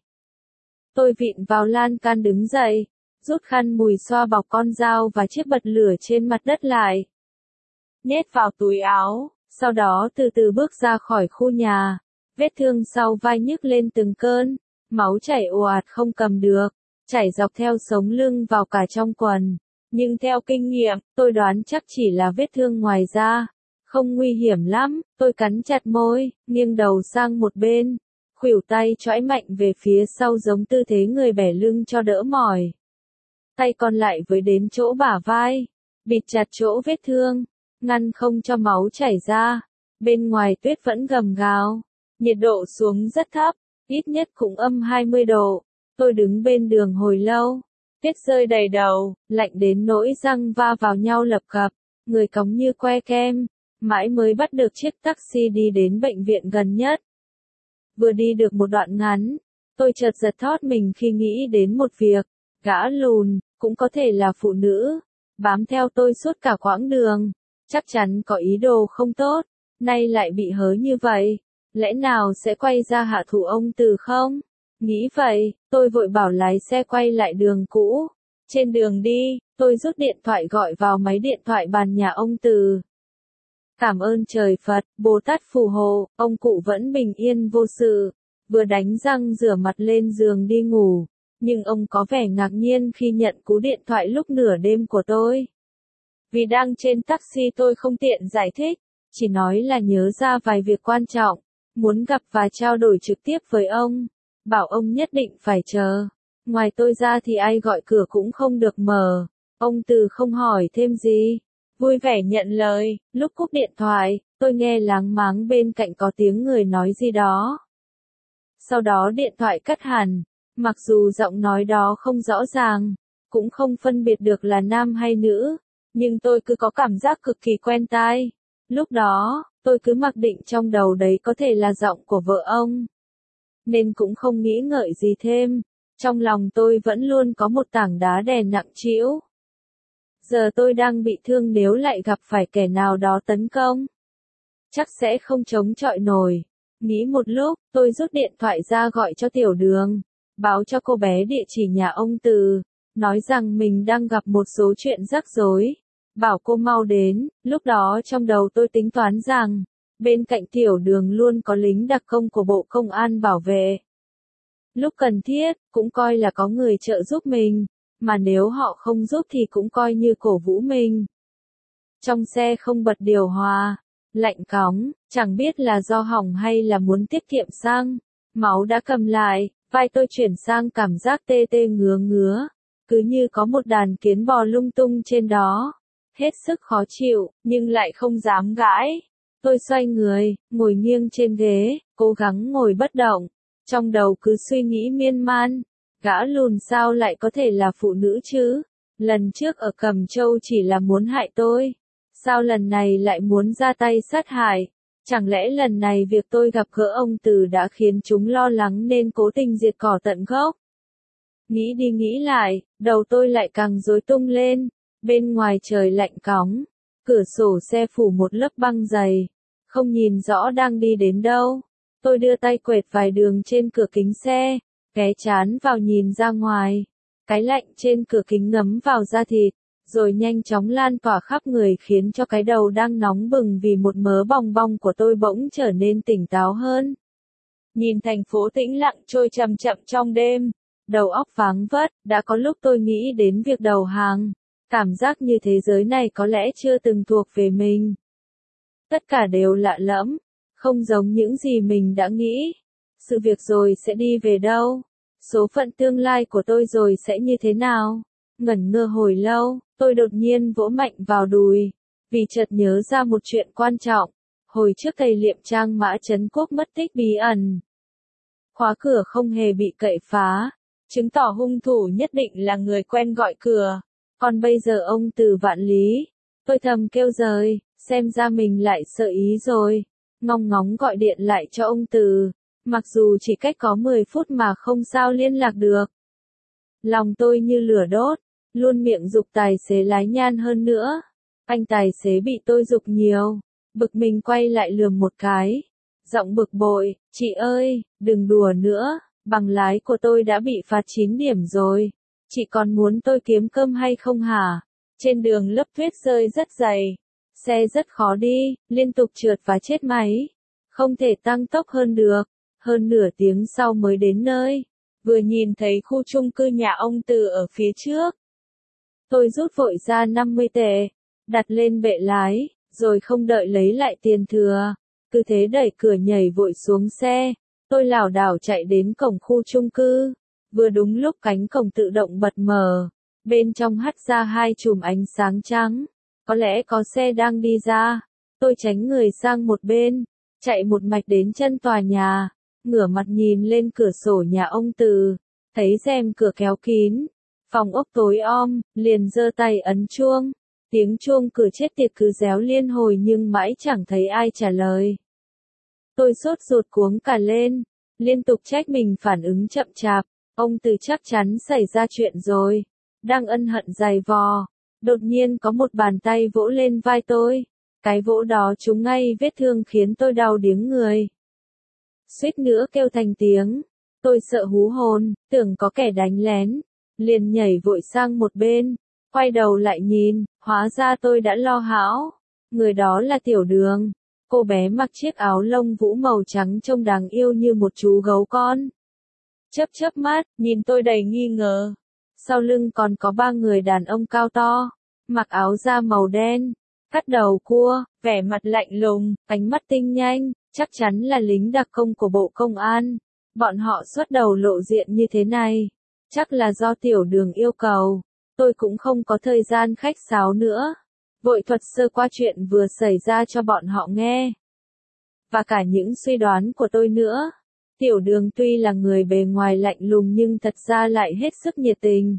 Tôi vịn vào lan can đứng dậy, rút khăn mùi xoa bọc con dao và chiếc bật lửa trên mặt đất lại. Nhét vào túi áo, sau đó từ từ bước ra khỏi khu nhà. Vết thương sau vai nhức lên từng cơn, máu chảy ồ ạt không cầm được, chảy dọc theo sống lưng vào cả trong quần. Nhưng theo kinh nghiệm, tôi đoán chắc chỉ là vết thương ngoài da. Không nguy hiểm lắm, tôi cắn chặt môi, nghiêng đầu sang một bên. Khuỷu tay chõi mạnh về phía sau giống tư thế người bẻ lưng cho đỡ mỏi. Tay còn lại với đến chỗ bả vai, bịt chặt chỗ vết thương, ngăn không cho máu chảy ra. Bên ngoài tuyết vẫn gầm gào, nhiệt độ xuống rất thấp, ít nhất cũng âm 20 độ. Tôi đứng bên đường hồi lâu, tuyết rơi đầy đầu, lạnh đến nỗi răng va vào nhau lập cập, người cóng như que kem, mãi mới bắt được chiếc taxi đi đến bệnh viện gần nhất. Vừa đi được một đoạn ngắn, tôi chợt giật thót mình khi nghĩ đến một việc, gã lùn, cũng có thể là phụ nữ, bám theo tôi suốt cả quãng đường, chắc chắn có ý đồ không tốt, nay lại bị hớ như vậy, lẽ nào sẽ quay ra hạ thủ ông Từ không? Nghĩ vậy, tôi vội bảo lái xe quay lại đường cũ. Trên đường đi, tôi rút điện thoại gọi vào máy điện thoại bàn nhà ông Từ. Cảm ơn trời Phật, Bồ Tát phù hộ, ông cụ vẫn bình yên vô sự, vừa đánh răng rửa mặt lên giường đi ngủ, nhưng ông có vẻ ngạc nhiên khi nhận cú điện thoại lúc nửa đêm của tôi. Vì đang trên taxi tôi không tiện giải thích, chỉ nói là nhớ ra vài việc quan trọng, muốn gặp và trao đổi trực tiếp với ông, bảo ông nhất định phải chờ. Ngoài tôi ra thì ai gọi cửa cũng không được mở, ông Từ không hỏi thêm gì. Vui vẻ nhận lời, lúc cúp điện thoại, tôi nghe láng máng bên cạnh có tiếng người nói gì đó. Sau đó điện thoại cắt hẳn, mặc dù giọng nói đó không rõ ràng, cũng không phân biệt được là nam hay nữ, nhưng tôi cứ có cảm giác cực kỳ quen tai. Lúc đó, tôi cứ mặc định trong đầu đấy có thể là giọng của vợ ông, nên cũng không nghĩ ngợi gì thêm. Trong lòng tôi vẫn luôn có một tảng đá đè nặng trĩu. Giờ tôi đang bị thương, nếu lại gặp phải kẻ nào đó tấn công, chắc sẽ không chống chọi nổi. Nghĩ một lúc, tôi rút điện thoại ra gọi cho Tiểu Đường, báo cho cô bé địa chỉ nhà ông Từ, nói rằng mình đang gặp một số chuyện rắc rối, bảo cô mau đến. Lúc đó trong đầu tôi tính toán rằng, bên cạnh Tiểu Đường luôn có lính đặc công của Bộ Công an bảo vệ. Lúc cần thiết, cũng coi là có người trợ giúp mình, mà nếu họ không giúp thì cũng coi như cổ vũ mình. Trong xe không bật điều hòa, lạnh cóng, chẳng biết là do hỏng hay là muốn tiết kiệm xăng. Máu đã cầm lại, vai tôi chuyển sang cảm giác tê tê ngứa ngứa, cứ như có một đàn kiến bò lung tung trên đó. Hết sức khó chịu, nhưng lại không dám gãi. Tôi xoay người, ngồi nghiêng trên ghế, cố gắng ngồi bất động. Trong đầu cứ suy nghĩ miên man, gã lùn sao lại có thể là phụ nữ chứ? Lần trước ở Cẩm Châu chỉ là muốn hại tôi, sao lần này lại muốn ra tay sát hại? Chẳng lẽ lần này việc tôi gặp gỡ ông Từ đã khiến chúng lo lắng nên cố tình diệt cỏ tận gốc? Nghĩ đi nghĩ lại, đầu tôi lại càng rối tung lên. Bên ngoài trời lạnh cóng, cửa sổ xe phủ một lớp băng dày, không nhìn rõ đang đi đến đâu. Tôi đưa tay quệt vài đường trên cửa kính xe, ghé chán vào nhìn ra ngoài. Cái lạnh trên cửa kính ngấm vào da thịt, rồi nhanh chóng lan tỏa khắp người khiến cho cái đầu đang nóng bừng vì một mớ bong bong của tôi bỗng trở nên tỉnh táo hơn. Nhìn thành phố tĩnh lặng trôi chậm chậm trong đêm, đầu óc váng vất, đã có lúc tôi nghĩ đến việc đầu hàng. Cảm giác như thế giới này có lẽ chưa từng thuộc về mình. Tất cả đều lạ lẫm, không giống những gì mình đã nghĩ. Sự việc rồi sẽ đi về đâu? Số phận tương lai của tôi rồi sẽ như thế nào? Ngẩn ngơ hồi lâu, tôi đột nhiên vỗ mạnh vào đùi, vì chợt nhớ ra một chuyện quan trọng. Hồi trước thầy Liệm Trang Mã Trấn Quốc mất tích bí ẩn. Khóa cửa không hề bị cậy phá, chứng tỏ hung thủ nhất định là người quen gọi cửa. Còn bây giờ ông Từ vạn lý, tôi thầm kêu rời, xem ra mình lại sợ ý rồi. Ngong ngóng gọi điện lại cho ông Từ, mặc dù chỉ cách có 10 phút mà không sao liên lạc được. Lòng tôi như lửa đốt, luôn miệng giục tài xế lái nhan hơn nữa. Anh tài xế bị tôi giục nhiều, bực mình quay lại lườm một cái. Giọng bực bội, chị ơi, đừng đùa nữa, bằng lái của tôi đã bị phạt 9 điểm rồi. Chị còn muốn tôi kiếm cơm hay không hả? Trên đường lớp tuyết rơi rất dày, xe rất khó đi, liên tục trượt và chết máy. Không thể tăng tốc hơn được, hơn nửa tiếng sau mới đến nơi. Vừa nhìn thấy khu chung cư nhà ông Từ ở phía trước. Tôi rút vội ra 50 tệ, đặt lên bệ lái, rồi không đợi lấy lại tiền thừa. Cứ thế đẩy cửa nhảy vội xuống xe, tôi lảo đảo chạy đến cổng khu chung cư. Vừa đúng lúc cánh cổng tự động bật mở, bên trong hắt ra 2 chùm ánh sáng trắng. Có lẽ có xe đang đi ra. Tôi tránh người sang một bên, chạy một mạch đến chân tòa nhà, ngửa mặt nhìn lên cửa sổ nhà ông Từ, thấy rèm cửa kéo kín, phòng ốc tối om, liền giơ tay ấn chuông. Tiếng chuông cửa chết tiệt cứ réo liên hồi nhưng mãi chẳng thấy ai trả lời. Tôi sốt ruột cuống cả lên, liên tục trách mình phản ứng chậm chạp. Ông Từ chắc chắn xảy ra chuyện rồi. Đang ân hận giày vò, đột nhiên có một bàn tay vỗ lên vai tôi. Cái vỗ đó trúng ngay vết thương khiến tôi đau điếng người. Suýt nữa kêu thành tiếng. Tôi sợ hú hồn, tưởng có kẻ đánh lén. Liền nhảy vội sang một bên, quay đầu lại nhìn, hóa ra tôi đã lo hão. Người đó là Tiểu Đường. Cô bé mặc chiếc áo lông vũ màu trắng trông đáng yêu như một chú gấu con. Chớp chớp mắt, nhìn tôi đầy nghi ngờ. Sau lưng còn có 3 người đàn ông cao to, mặc áo da màu đen, cắt đầu cua, vẻ mặt lạnh lùng, ánh mắt tinh nhanh, chắc chắn là lính đặc công của Bộ Công an. Bọn họ xuất đầu lộ diện như thế này, chắc là do Tiểu Đường yêu cầu. Tôi cũng không có thời gian khách sáo nữa, vội thuật sơ qua chuyện vừa xảy ra cho bọn họ nghe. Và cả những suy đoán của tôi nữa. Tiểu Đường tuy là người bề ngoài lạnh lùng nhưng thật ra lại hết sức nhiệt tình.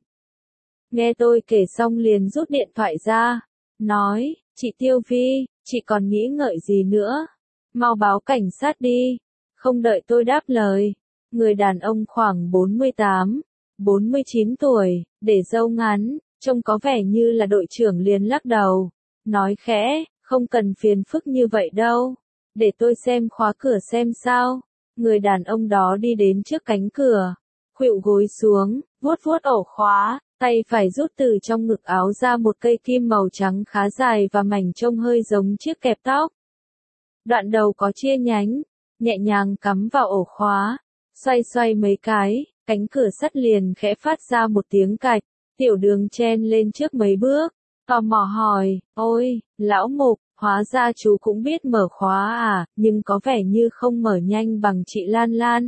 Nghe tôi kể xong liền rút điện thoại ra, nói, chị Tiêu Vi, chị còn nghĩ ngợi gì nữa? Mau báo cảnh sát đi. Không đợi tôi đáp lời, người đàn ông khoảng 48, 49 tuổi, để râu ngắn, trông có vẻ như là đội trưởng liền lắc đầu, nói khẽ, không cần phiền phức như vậy đâu, để tôi xem khóa cửa xem sao. Người đàn ông đó đi đến trước cánh cửa, khuỵu gối xuống, vuốt vuốt ổ khóa, tay phải rút từ trong ngực áo ra một cây kim màu trắng khá dài và mảnh trông hơi giống chiếc kẹp tóc. Đoạn đầu có chia nhánh, nhẹ nhàng cắm vào ổ khóa, xoay xoay mấy cái, cánh cửa sắt liền khẽ phát ra một tiếng cạch. Tiểu Đường chen lên trước mấy bước, tò mò hỏi, ôi, lão Mục, hóa ra chú cũng biết mở khóa à, nhưng có vẻ như không mở nhanh bằng chị Lan Lan.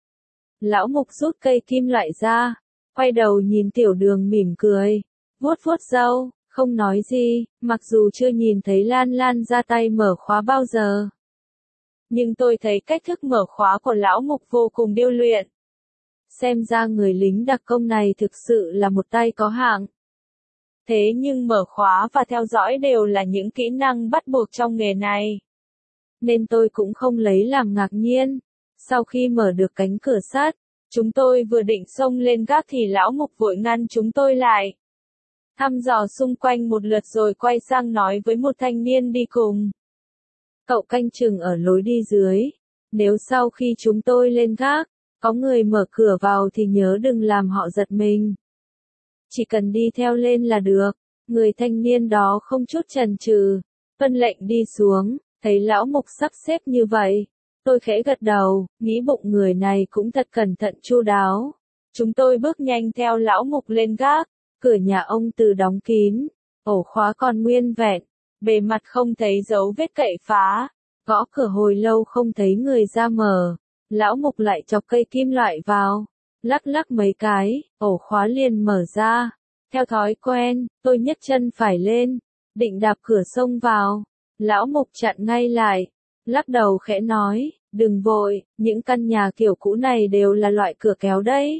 Lão Mục rút cây kim loại ra, quay đầu nhìn Tiểu Đường mỉm cười, vuốt vuốt râu, không nói gì, mặc dù chưa nhìn thấy Lan Lan ra tay mở khóa bao giờ. Nhưng tôi thấy cách thức mở khóa của lão Mục vô cùng điêu luyện. Xem ra người lính đặc công này thực sự là một tay có hạng. Thế nhưng mở khóa và theo dõi đều là những kỹ năng bắt buộc trong nghề này. Nên tôi cũng không lấy làm ngạc nhiên. Sau khi mở được cánh cửa sắt, chúng tôi vừa định xông lên gác thì lão Mục vội ngăn chúng tôi lại. Thăm dò xung quanh một lượt rồi quay sang nói với một thanh niên đi cùng. Cậu canh chừng ở lối đi dưới. Nếu sau khi chúng tôi lên gác, có người mở cửa vào thì nhớ đừng làm họ giật mình. Chỉ cần đi theo lên là được. Người thanh niên đó không chút chần chừ, tuân lệnh đi xuống, thấy lão Mục sắp xếp như vậy. Tôi khẽ gật đầu, nghĩ bụng người này cũng thật cẩn thận chu đáo. Chúng tôi bước nhanh theo lão Mục lên gác, cửa nhà ông Từ đóng kín, ổ khóa còn nguyên vẹn, bề mặt không thấy dấu vết cậy phá. Gõ cửa hồi lâu không thấy người ra mở, lão mục lại chọc cây kim loại vào, lắc lắc mấy cái, ổ khóa liền mở ra. Theo thói quen, tôi nhấc chân phải lên, định đạp cửa xông vào. Lão mục chặn ngay lại, lắc đầu khẽ nói, đừng vội, những căn nhà kiểu cũ này đều là loại cửa kéo đấy.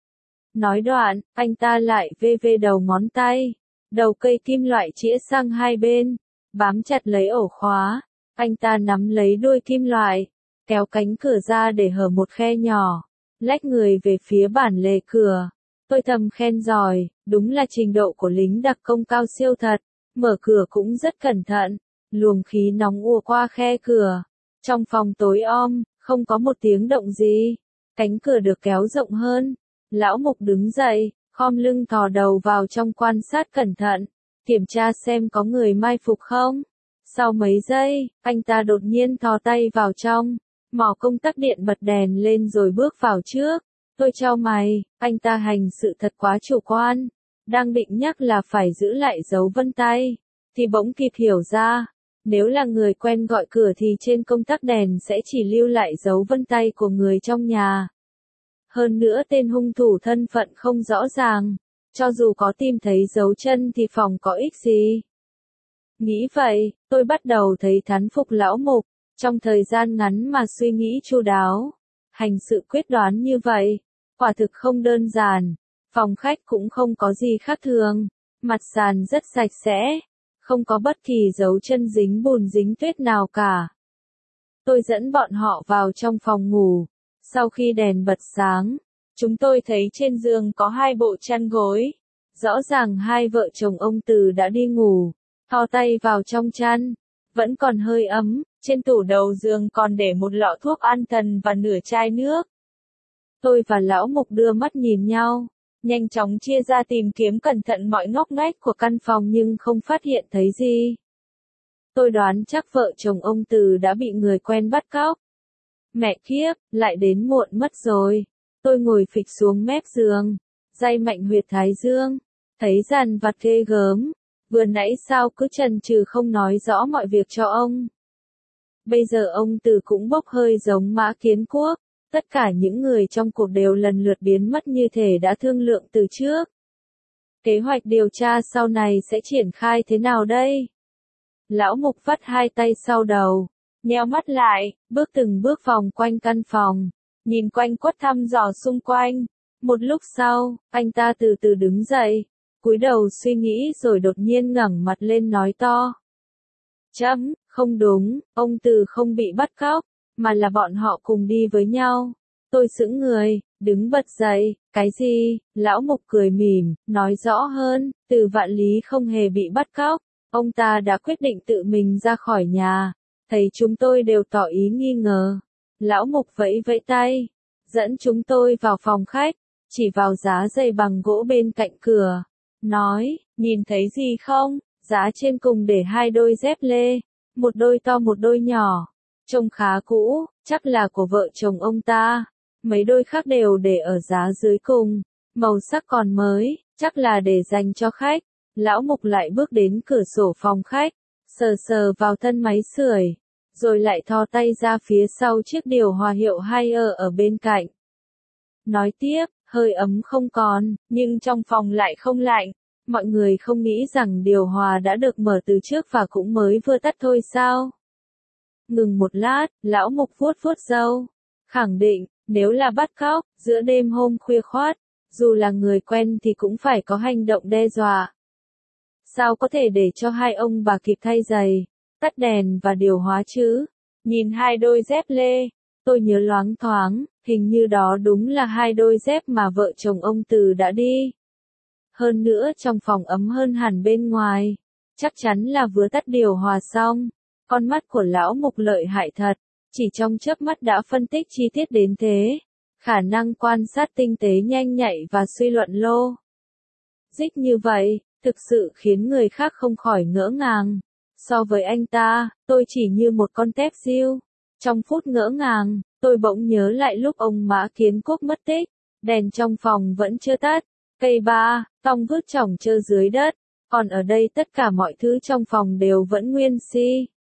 Nói đoạn, anh ta lại vê vê đầu ngón tay, đầu cây kim loại chĩa sang hai bên, bám chặt lấy ổ khóa. Anh ta nắm lấy đuôi kim loại, kéo cánh cửa ra để hở một khe nhỏ, lách người về phía bản lề cửa. Tôi thầm khen giỏi, đúng là trình độ của lính đặc công cao siêu thật, mở cửa cũng rất cẩn thận, luồng khí nóng ùa qua khe cửa. Trong phòng tối om, không có một tiếng động gì, cánh cửa được kéo rộng hơn. Lão mục đứng dậy, khom lưng thò đầu vào trong quan sát cẩn thận, kiểm tra xem có người mai phục không. Sau mấy giây, anh ta đột nhiên thò tay vào trong, mò công tắc điện bật đèn lên rồi bước vào trước. Tôi chau mày, anh ta hành sự thật quá chủ quan. Đang định nhắc là phải giữ lại dấu vân tay, thì bỗng kịp hiểu ra. Nếu là người quen gọi cửa thì trên công tắc đèn sẽ chỉ lưu lại dấu vân tay của người trong nhà. Hơn nữa tên hung thủ thân phận không rõ ràng, cho dù có tìm thấy dấu chân thì phòng có ích gì. Nghĩ vậy, tôi bắt đầu thấy thán phục lão mục, trong thời gian ngắn mà suy nghĩ chu đáo, hành sự quyết đoán như vậy, quả thực không đơn giản. Phòng khách cũng không có gì khác thường, mặt sàn rất sạch sẽ, không có bất kỳ dấu chân dính bùn dính tuyết nào cả. Tôi dẫn bọn họ vào trong phòng ngủ, sau khi đèn bật sáng, chúng tôi thấy trên giường có hai bộ chăn gối, rõ ràng hai vợ chồng ông Từ đã đi ngủ. Thò tay vào trong chăn, vẫn còn hơi ấm, trên tủ đầu giường còn để một lọ thuốc an thần và nửa chai nước. Tôi và lão mục đưa mắt nhìn nhau, nhanh chóng chia ra tìm kiếm cẩn thận mọi ngóc ngách của căn phòng nhưng không phát hiện thấy gì. Tôi đoán chắc vợ chồng ông Từ đã bị người quen bắt cóc. Mẹ kiếp, lại đến muộn mất rồi. Tôi ngồi phịch xuống mép giường, day mạnh huyệt thái dương, thấy dằn vặt ghê gớm. Vừa nãy sao cứ chần chừ không nói rõ mọi việc cho ông. Bây giờ ông Từ cũng bốc hơi giống Mã Kiến Quốc. Tất cả những người trong cuộc đều lần lượt biến mất như thể đã thương lượng từ trước. Kế hoạch điều tra sau này sẽ triển khai thế nào đây? Lão mục vắt hai tay sau đầu, nheo mắt lại, bước từng bước vòng quanh căn phòng, nhìn quanh quất thăm dò xung quanh. Một lúc sau, anh ta từ từ đứng dậy, cúi đầu suy nghĩ rồi đột nhiên ngẩng mặt lên nói to. Không đúng, ông Từ không bị bắt cóc, mà là bọn họ cùng đi với nhau. Tôi sững người, đứng bật dậy, cái gì? Lão mục cười mỉm, nói rõ hơn, Từ Vạn Lý không hề bị bắt cóc, ông ta đã quyết định tự mình ra khỏi nhà. Thấy chúng tôi đều tỏ ý nghi ngờ. Lão mục vẫy vẫy tay, dẫn chúng tôi vào phòng khách, chỉ vào giá giày bằng gỗ bên cạnh cửa. Nói, nhìn thấy gì không? Giá trên cùng để hai đôi dép lê, một đôi to một đôi nhỏ, trông khá cũ, chắc là của vợ chồng ông ta. Mấy đôi khác đều để ở giá dưới cùng, màu sắc còn mới, chắc là để dành cho khách. Lão mục lại bước đến cửa sổ phòng khách, sờ sờ vào thân máy sưởi, rồi lại thò tay ra phía sau chiếc điều hòa hiệu Haier ở bên cạnh. Nói tiếp, hơi ấm không còn, nhưng trong phòng lại không lạnh. Mọi người không nghĩ rằng điều hòa đã được mở từ trước và cũng mới vừa tắt thôi sao? Ngừng một lát, lão mục vuốt vuốt râu, khẳng định, nếu là bắt cóc, giữa đêm hôm khuya khoắt, dù là người quen thì cũng phải có hành động đe dọa. Sao có thể để cho hai ông bà kịp thay giày, tắt đèn và điều hòa chứ? Nhìn hai đôi dép lê, tôi nhớ loáng thoáng, hình như đó đúng là hai đôi dép mà vợ chồng ông Từ đã đi. Hơn nữa trong phòng ấm hơn hẳn bên ngoài, chắc chắn là vừa tắt điều hòa xong. Con mắt của lão mục lợi hại thật, chỉ trong chớp mắt đã phân tích chi tiết đến thế. Khả năng quan sát tinh tế nhanh nhạy và suy luận lô dích như vậy, thực sự khiến người khác không khỏi ngỡ ngàng. So với anh ta, tôi chỉ như một con tép diêu. Trong phút ngỡ ngàng, tôi bỗng nhớ lại lúc ông Mã Kiến Quốc mất tích, đèn trong phòng vẫn chưa tắt, cây ba, tong vứt chỏng trơ dưới đất, Còn ở đây tất cả mọi thứ trong phòng đều vẫn nguyên si.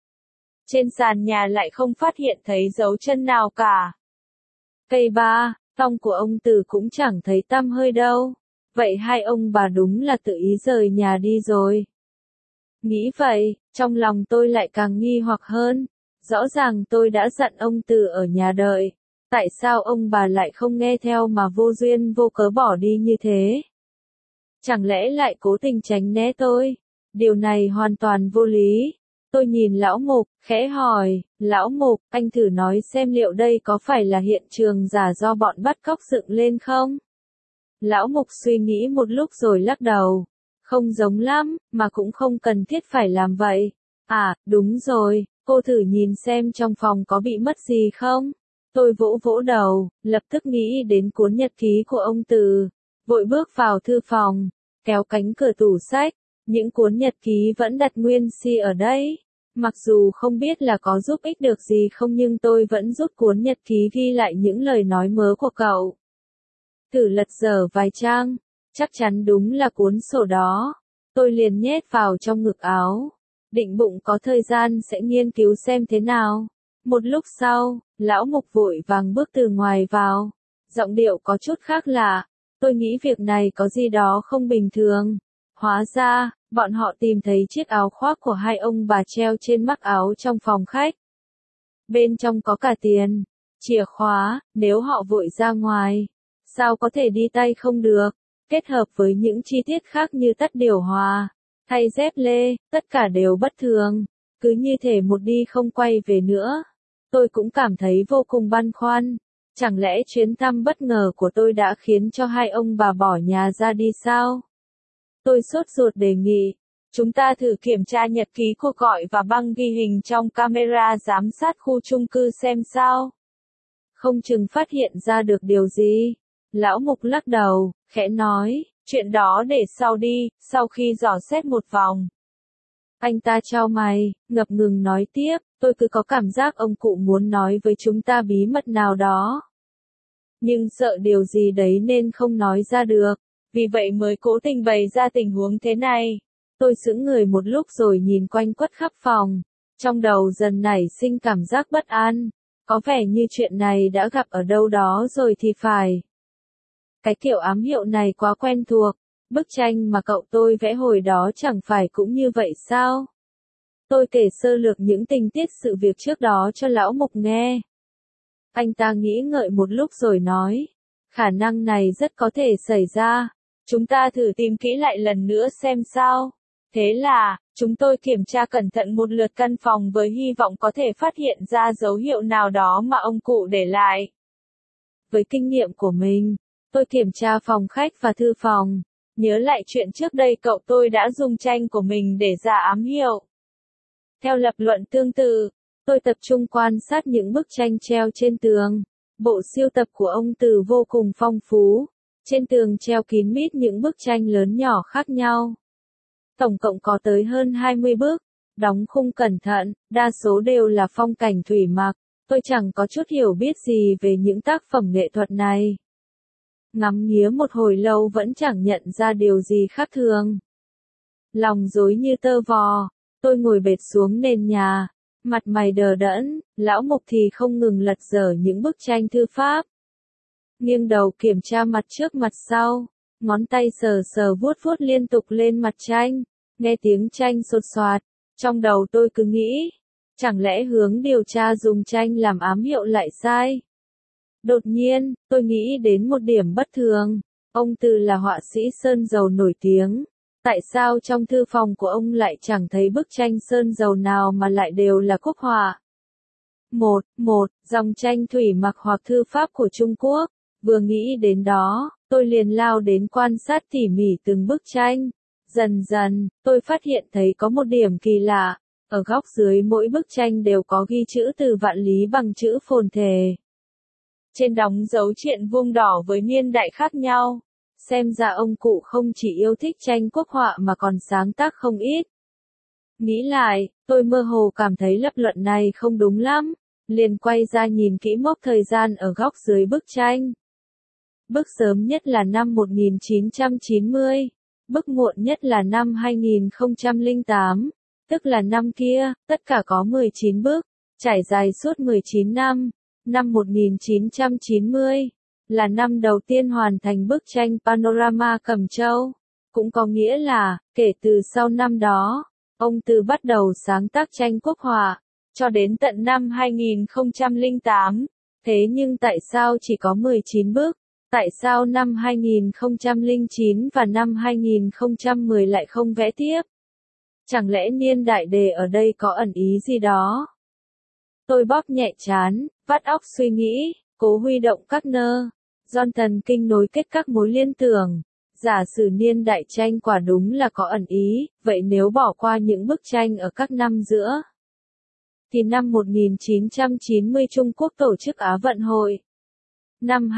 Trên sàn nhà lại không phát hiện thấy dấu chân nào cả. Cây ba, tông của ông Từ cũng chẳng thấy tăm hơi đâu. Vậy hai ông bà đúng là tự ý rời nhà đi rồi. Nghĩ vậy, trong lòng tôi lại càng nghi hoặc hơn. Rõ ràng tôi đã dặn ông Từ ở nhà đợi. Tại sao ông bà lại không nghe theo mà vô duyên vô cớ bỏ đi như thế? Chẳng lẽ lại cố tình tránh né tôi? Điều này hoàn toàn vô lý. Tôi nhìn lão Mục, khẽ hỏi, lão Mục, anh thử nói xem liệu đây có phải là hiện trường giả do bọn bắt cóc dựng lên không? Lão Mục suy nghĩ một lúc rồi lắc đầu. Không giống lắm, mà cũng không cần thiết phải làm vậy. À, đúng rồi, cô thử nhìn xem trong phòng có bị mất gì không? Tôi vỗ vỗ đầu, lập tức nghĩ đến cuốn nhật ký của ông Từ. Vội bước vào thư phòng, kéo cánh cửa tủ sách. Những cuốn nhật ký vẫn đặt nguyên si ở đây. Mặc dù không biết là có giúp ích được gì không nhưng tôi vẫn rút cuốn nhật ký ghi lại những lời nói mớ của cậu. Thử lật dở vài trang, chắc chắn đúng là cuốn sổ đó. Tôi liền nhét vào trong ngực áo. Định bụng có thời gian sẽ nghiên cứu xem thế nào. Một lúc sau, lão Mục vội vàng bước từ ngoài vào. Giọng điệu có chút khác lạ. Tôi nghĩ việc này có gì đó không bình thường. Hóa ra, bọn họ tìm thấy chiếc áo khoác của hai ông bà treo trên mắc áo trong phòng khách. Bên trong có cả tiền, chìa khóa, nếu họ vội ra ngoài, sao có thể đi tay không được, kết hợp với những chi tiết khác như tắt điều hòa, thay dép lê, tất cả đều bất thường, cứ như thể một đi không quay về nữa. Tôi cũng cảm thấy vô cùng băn khoăn, chẳng lẽ chuyến thăm bất ngờ của tôi đã khiến cho hai ông bà bỏ nhà ra đi sao? Tôi sốt ruột đề nghị, chúng ta thử kiểm tra nhật ký cuộc gọi và băng ghi hình trong camera giám sát khu chung cư xem sao. Không chừng phát hiện ra được điều gì. Lão Mục lắc đầu, khẽ nói, chuyện đó để sau đi, sau khi dò xét một vòng. Anh ta chau mày, ngập ngừng nói tiếp, tôi cứ có cảm giác ông cụ muốn nói với chúng ta bí mật nào đó. Nhưng sợ điều gì đấy nên không nói ra được. Vì vậy mới cố tình bày ra tình huống thế này. Tôi sững người một lúc rồi nhìn quanh quất khắp phòng. Trong đầu dần nảy sinh cảm giác bất an. Có vẻ như chuyện này đã gặp ở đâu đó rồi thì phải. Cái kiểu ám hiệu này quá quen thuộc. Bức tranh mà cậu tôi vẽ hồi đó chẳng phải cũng như vậy sao? Tôi kể sơ lược những tình tiết sự việc trước đó cho lão Mục nghe. Anh ta nghĩ ngợi một lúc rồi nói. Khả năng này rất có thể xảy ra. Chúng ta thử tìm kỹ lại lần nữa xem sao. Thế là, chúng tôi kiểm tra cẩn thận một lượt căn phòng với hy vọng có thể phát hiện ra dấu hiệu nào đó mà ông cụ để lại. Với kinh nghiệm của mình, tôi kiểm tra phòng khách và thư phòng. Nhớ lại chuyện trước đây cậu tôi đã dùng tranh của mình để ra ám hiệu. Theo lập luận tương tự, tôi tập trung quan sát những bức tranh treo trên tường. Bộ sưu tập của ông Từ vô cùng phong phú. Trên tường treo kín mít những bức tranh lớn nhỏ khác nhau. Tổng cộng có tới hơn 20 bức, đóng khung cẩn thận, đa số đều là phong cảnh thủy mặc. Tôi chẳng có chút hiểu biết gì về những tác phẩm nghệ thuật này. Ngắm nghía một hồi lâu vẫn chẳng nhận ra điều gì khác thường. Lòng rối như tơ vò, tôi ngồi bệt xuống nền nhà, mặt mày đờ đẫn, lão Mục thì không ngừng lật dở những bức tranh thư pháp. Nghiêng đầu kiểm tra mặt trước mặt sau, ngón tay sờ sờ vuốt vuốt liên tục lên mặt tranh, nghe tiếng tranh xột xoạt, trong đầu tôi cứ nghĩ, chẳng lẽ hướng điều tra dùng tranh làm ám hiệu lại sai? Đột nhiên, tôi nghĩ đến một điểm bất thường, ông Từ là họa sĩ sơn dầu nổi tiếng, tại sao trong thư phòng của ông lại chẳng thấy bức tranh sơn dầu nào mà lại đều là quốc họa? Một dòng tranh thủy mặc hoặc thư pháp của Trung Quốc. Vừa nghĩ đến đó, tôi liền lao đến quan sát tỉ mỉ từng bức tranh. Dần dần, tôi phát hiện thấy có một điểm kỳ lạ. Ở góc dưới mỗi bức tranh đều có ghi chữ từ Vạn Lý bằng chữ phồn thể. Trên đóng dấu triện vuông đỏ với niên đại khác nhau. Xem ra ông cụ không chỉ yêu thích tranh quốc họa mà còn sáng tác không ít. Nghĩ lại, tôi mơ hồ cảm thấy lập luận này không đúng lắm. Liền quay ra nhìn kỹ mốc thời gian ở góc dưới bức tranh. Bức sớm nhất là năm 1990. Bức muộn nhất là năm 2008, tức là năm kia, tất cả có 19 bức, trải dài suốt 19 năm. Năm 1990 là năm đầu tiên hoàn thành bức tranh Panorama Cẩm Châu. Cũng có nghĩa là, kể từ sau năm đó, ông Từ bắt đầu sáng tác tranh quốc họa, cho đến tận năm 2008. Thế nhưng tại sao chỉ có 19 bức? Tại sao năm 2009 và năm 2010 lại không vẽ tiếp? Chẳng lẽ niên đại đề ở đây có ẩn ý gì đó? Tôi bóp nhẹ trán, vắt óc suy nghĩ, cố huy động các nơ, giòn thần kinh nối kết các mối liên tưởng. Giả sử niên đại tranh quả đúng là có ẩn ý, vậy nếu bỏ qua những bức tranh ở các năm giữa, thì năm 1990 Trung Quốc tổ chức Á vận hội. Năm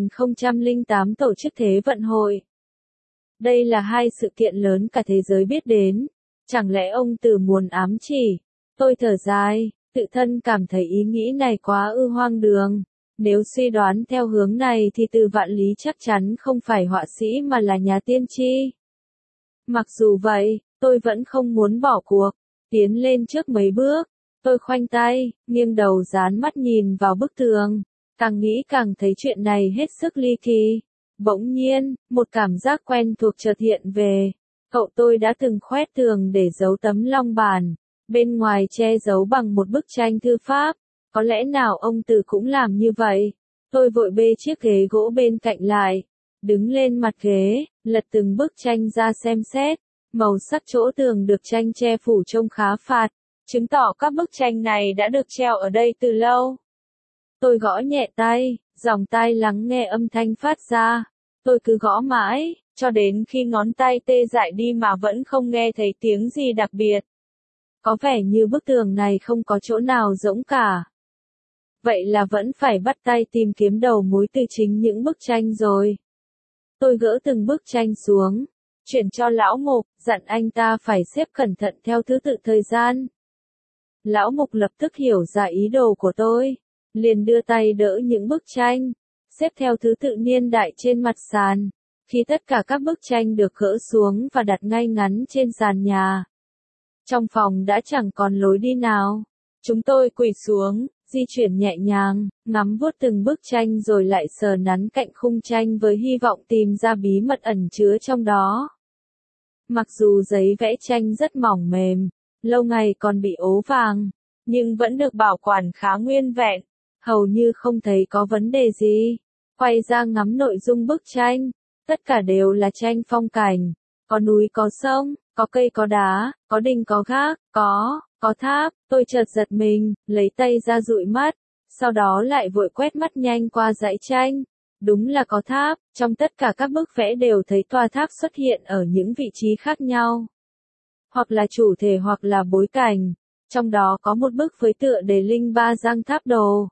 2008 tổ chức Thế vận hội. Đây là hai sự kiện lớn cả thế giới biết đến. Chẳng lẽ ông Từ muốn ám chỉ? Tôi thở dài, tự thân cảm thấy ý nghĩ này quá hoang đường. Nếu suy đoán theo hướng này thì Từ Vạn Lý chắc chắn không phải họa sĩ mà là nhà tiên tri. Mặc dù vậy, tôi vẫn không muốn bỏ cuộc, tiến lên trước mấy bước. Tôi khoanh tay, nghiêng đầu dán mắt nhìn vào bức tường. Càng nghĩ càng thấy chuyện này hết sức ly kỳ. Bỗng nhiên, một cảm giác quen thuộc chợt hiện về. Cậu tôi đã từng khoét tường để giấu tấm long bàn, bên ngoài che giấu bằng một bức tranh thư pháp. Có lẽ nào ông Từ cũng làm như vậy? Tôi vội bê chiếc ghế gỗ bên cạnh lại, đứng lên mặt ghế, lật từng bức tranh ra xem xét. Màu sắc chỗ tường được tranh che phủ trông khá phạt, chứng tỏ các bức tranh này đã được treo ở đây từ lâu. Tôi gõ nhẹ tay, dòng tai lắng nghe âm thanh phát ra. Tôi cứ gõ mãi, cho đến khi ngón tay tê dại đi mà vẫn không nghe thấy tiếng gì đặc biệt. Có vẻ như bức tường này không có chỗ nào rỗng cả. Vậy là vẫn phải bắt tay tìm kiếm đầu mối từ chính những bức tranh rồi. Tôi gỡ từng bức tranh xuống, chuyển cho lão mục, dặn anh ta phải xếp cẩn thận theo thứ tự thời gian. Lão mục lập tức hiểu ra ý đồ của tôi, liền đưa tay đỡ những bức tranh, xếp theo thứ tự niên đại trên mặt sàn. Khi tất cả các bức tranh được gỡ xuống và đặt ngay ngắn trên sàn nhà, trong phòng đã chẳng còn lối đi nào. Chúng tôi quỳ xuống, di chuyển nhẹ nhàng, ngắm vuốt từng bức tranh rồi lại sờ nắn cạnh khung tranh với hy vọng tìm ra bí mật ẩn chứa trong đó. Mặc dù giấy vẽ tranh rất mỏng mềm, lâu ngày còn bị ố vàng, nhưng vẫn được bảo quản khá nguyên vẹn, hầu như không thấy có vấn đề gì. Quay ra ngắm nội dung bức tranh, tất cả đều là tranh phong cảnh, có núi có sông, có cây có đá, có đình có gác, có tháp. Tôi chợt giật mình, lấy tay ra dụi mắt, sau đó lại vội quét mắt nhanh qua dãy tranh. Đúng là có tháp, trong tất cả các bức vẽ đều thấy tòa tháp xuất hiện ở những vị trí khác nhau. Hoặc là chủ thể hoặc là bối cảnh, trong đó có một bức với tựa đề Linh Ba Giang Tháp Đồ.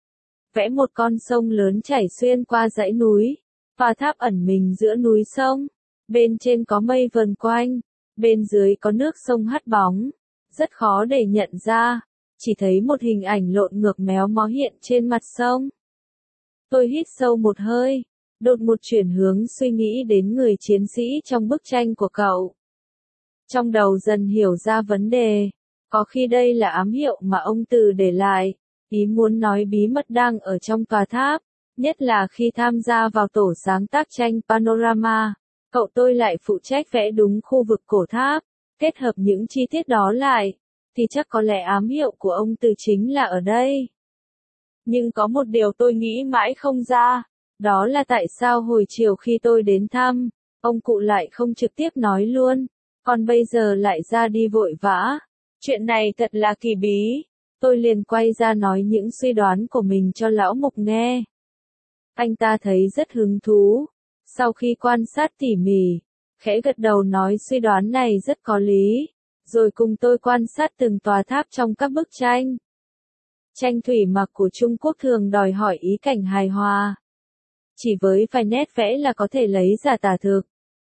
Vẽ một con sông lớn chảy xuyên qua dãy núi, tòa tháp ẩn mình giữa núi sông, bên trên có mây vần quanh, bên dưới có nước sông hắt bóng, rất khó để nhận ra, chỉ thấy một hình ảnh lộn ngược méo mó hiện trên mặt sông. Tôi hít sâu một hơi, đột ngột chuyển hướng suy nghĩ đến người chiến sĩ trong bức tranh của cậu. Trong đầu dần hiểu ra vấn đề, có khi đây là ám hiệu mà ông Từ để lại, ý muốn nói bí mật đang ở trong tòa tháp, nhất là khi tham gia vào tổ sáng tác tranh Panorama. Cậu tôi lại phụ trách vẽ đúng khu vực cổ tháp, kết hợp những chi tiết đó lại, thì chắc có lẽ ám hiệu của ông Từ chính là ở đây. Nhưng có một điều tôi nghĩ mãi không ra, đó là tại sao hồi chiều khi tôi đến thăm, ông cụ lại không trực tiếp nói luôn, còn bây giờ lại ra đi vội vã. Chuyện này thật là kỳ bí. Tôi liền quay ra nói những suy đoán của mình cho lão mục nghe. Anh ta thấy rất hứng thú. Sau khi quan sát tỉ mỉ, khẽ gật đầu nói suy đoán này rất có lý, rồi cùng tôi quan sát từng tòa tháp trong các bức tranh. Tranh thủy mặc của Trung Quốc thường đòi hỏi ý cảnh hài hòa. Chỉ với vài nét vẽ là có thể lấy giả tả thực.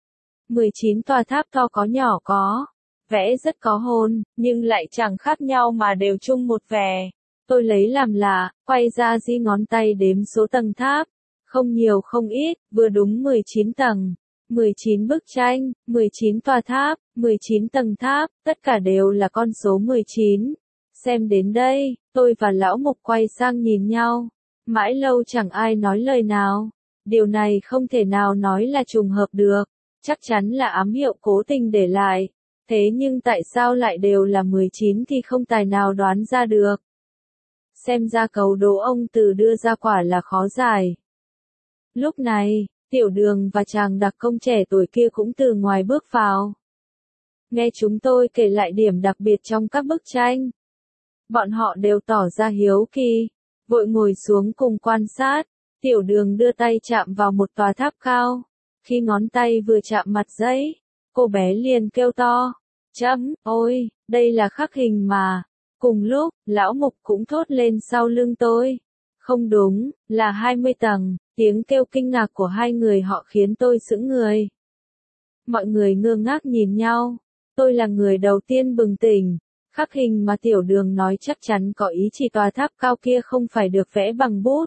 19 tòa tháp to có nhỏ có, vẽ rất có hồn, nhưng lại chẳng khác nhau mà đều chung một vẻ. Tôi lấy làm lạ, quay ra di ngón tay đếm số tầng tháp. Không nhiều không ít, vừa đúng 19 tầng. 19 bức tranh, 19 tòa tháp, 19 tầng tháp, tất cả đều là con số 19. Xem đến đây, tôi và lão mục quay sang nhìn nhau. Mãi lâu chẳng ai nói lời nào. Điều này không thể nào nói là trùng hợp được. Chắc chắn là ám hiệu cố tình để lại. Thế nhưng tại sao lại đều là 19 thì không tài nào đoán ra được. Xem ra câu đố ông Từ đưa ra quả là khó giải. Lúc này, Tiểu Đường và chàng đặc công trẻ tuổi kia cũng từ ngoài bước vào. Nghe chúng tôi kể lại điểm đặc biệt trong các bức tranh. Bọn họ đều tỏ ra hiếu kỳ, vội ngồi xuống cùng quan sát. Tiểu Đường đưa tay chạm vào một tòa tháp cao. Khi ngón tay vừa chạm mặt giấy, cô bé liền kêu to. Ôi, đây là khắc hình mà. Cùng lúc, lão mục cũng thốt lên sau lưng tôi. Không đúng, là 20 tầng. Tiếng kêu kinh ngạc của hai người họ khiến tôi sững người. Mọi người ngơ ngác nhìn nhau. Tôi là người đầu tiên bừng tỉnh. Khắc hình mà Tiểu Đường nói chắc chắn có ý chỉ tòa tháp cao kia không phải được vẽ bằng bút,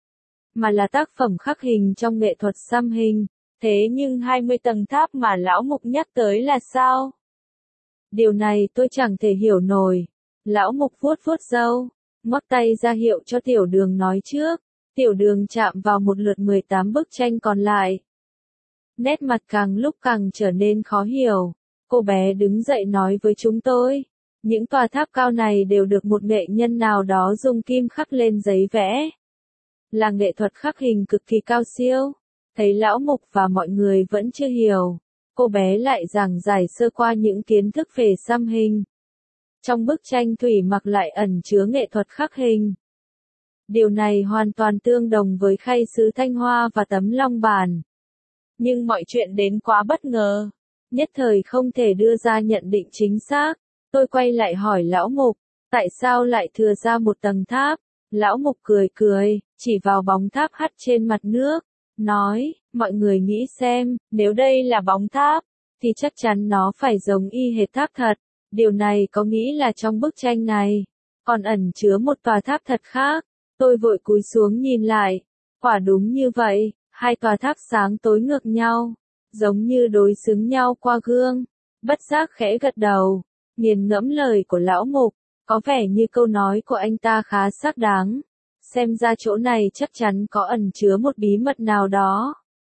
mà là tác phẩm khắc hình trong nghệ thuật xăm hình. Thế nhưng 20 tầng tháp mà lão mục nhắc tới là sao? Điều này tôi chẳng thể hiểu nổi. Lão mục vuốt vuốt râu, ngoắc tay ra hiệu cho Tiểu Đường nói trước. Tiểu Đường chạm vào một lượt 18 bức tranh còn lại. Nét mặt càng lúc càng trở nên khó hiểu. Cô bé đứng dậy nói với chúng tôi. Những tòa tháp cao này đều được một nghệ nhân nào đó dùng kim khắc lên giấy vẽ. Là nghệ thuật khắc hình cực kỳ cao siêu. Thấy lão mục và mọi người vẫn chưa hiểu. Cô bé lại giảng giải sơ qua những kiến thức về xăm hình. Trong bức tranh thủy mặc lại ẩn chứa nghệ thuật khắc hình. Điều này hoàn toàn tương đồng với khay sứ Thanh Hoa và tấm long bản. Nhưng mọi chuyện đến quá bất ngờ. Nhất thời không thể đưa ra nhận định chính xác. Tôi quay lại hỏi lão mục, tại sao lại thừa ra một tầng tháp? Lão mục cười cười, chỉ vào bóng tháp hắt trên mặt nước, nói, mọi người nghĩ xem, nếu đây là bóng tháp, thì chắc chắn nó phải giống y hệt tháp thật. Điều này có nghĩa là trong bức tranh này, còn ẩn chứa một tòa tháp thật khác. Tôi vội cúi xuống nhìn lại, quả đúng như vậy, hai tòa tháp sáng tối ngược nhau, giống như đối xứng nhau qua gương. Bất giác khẽ gật đầu, nghiền ngẫm lời của lão mục, có vẻ như câu nói của anh ta khá xác đáng. Xem ra chỗ này chắc chắn có ẩn chứa một bí mật nào đó.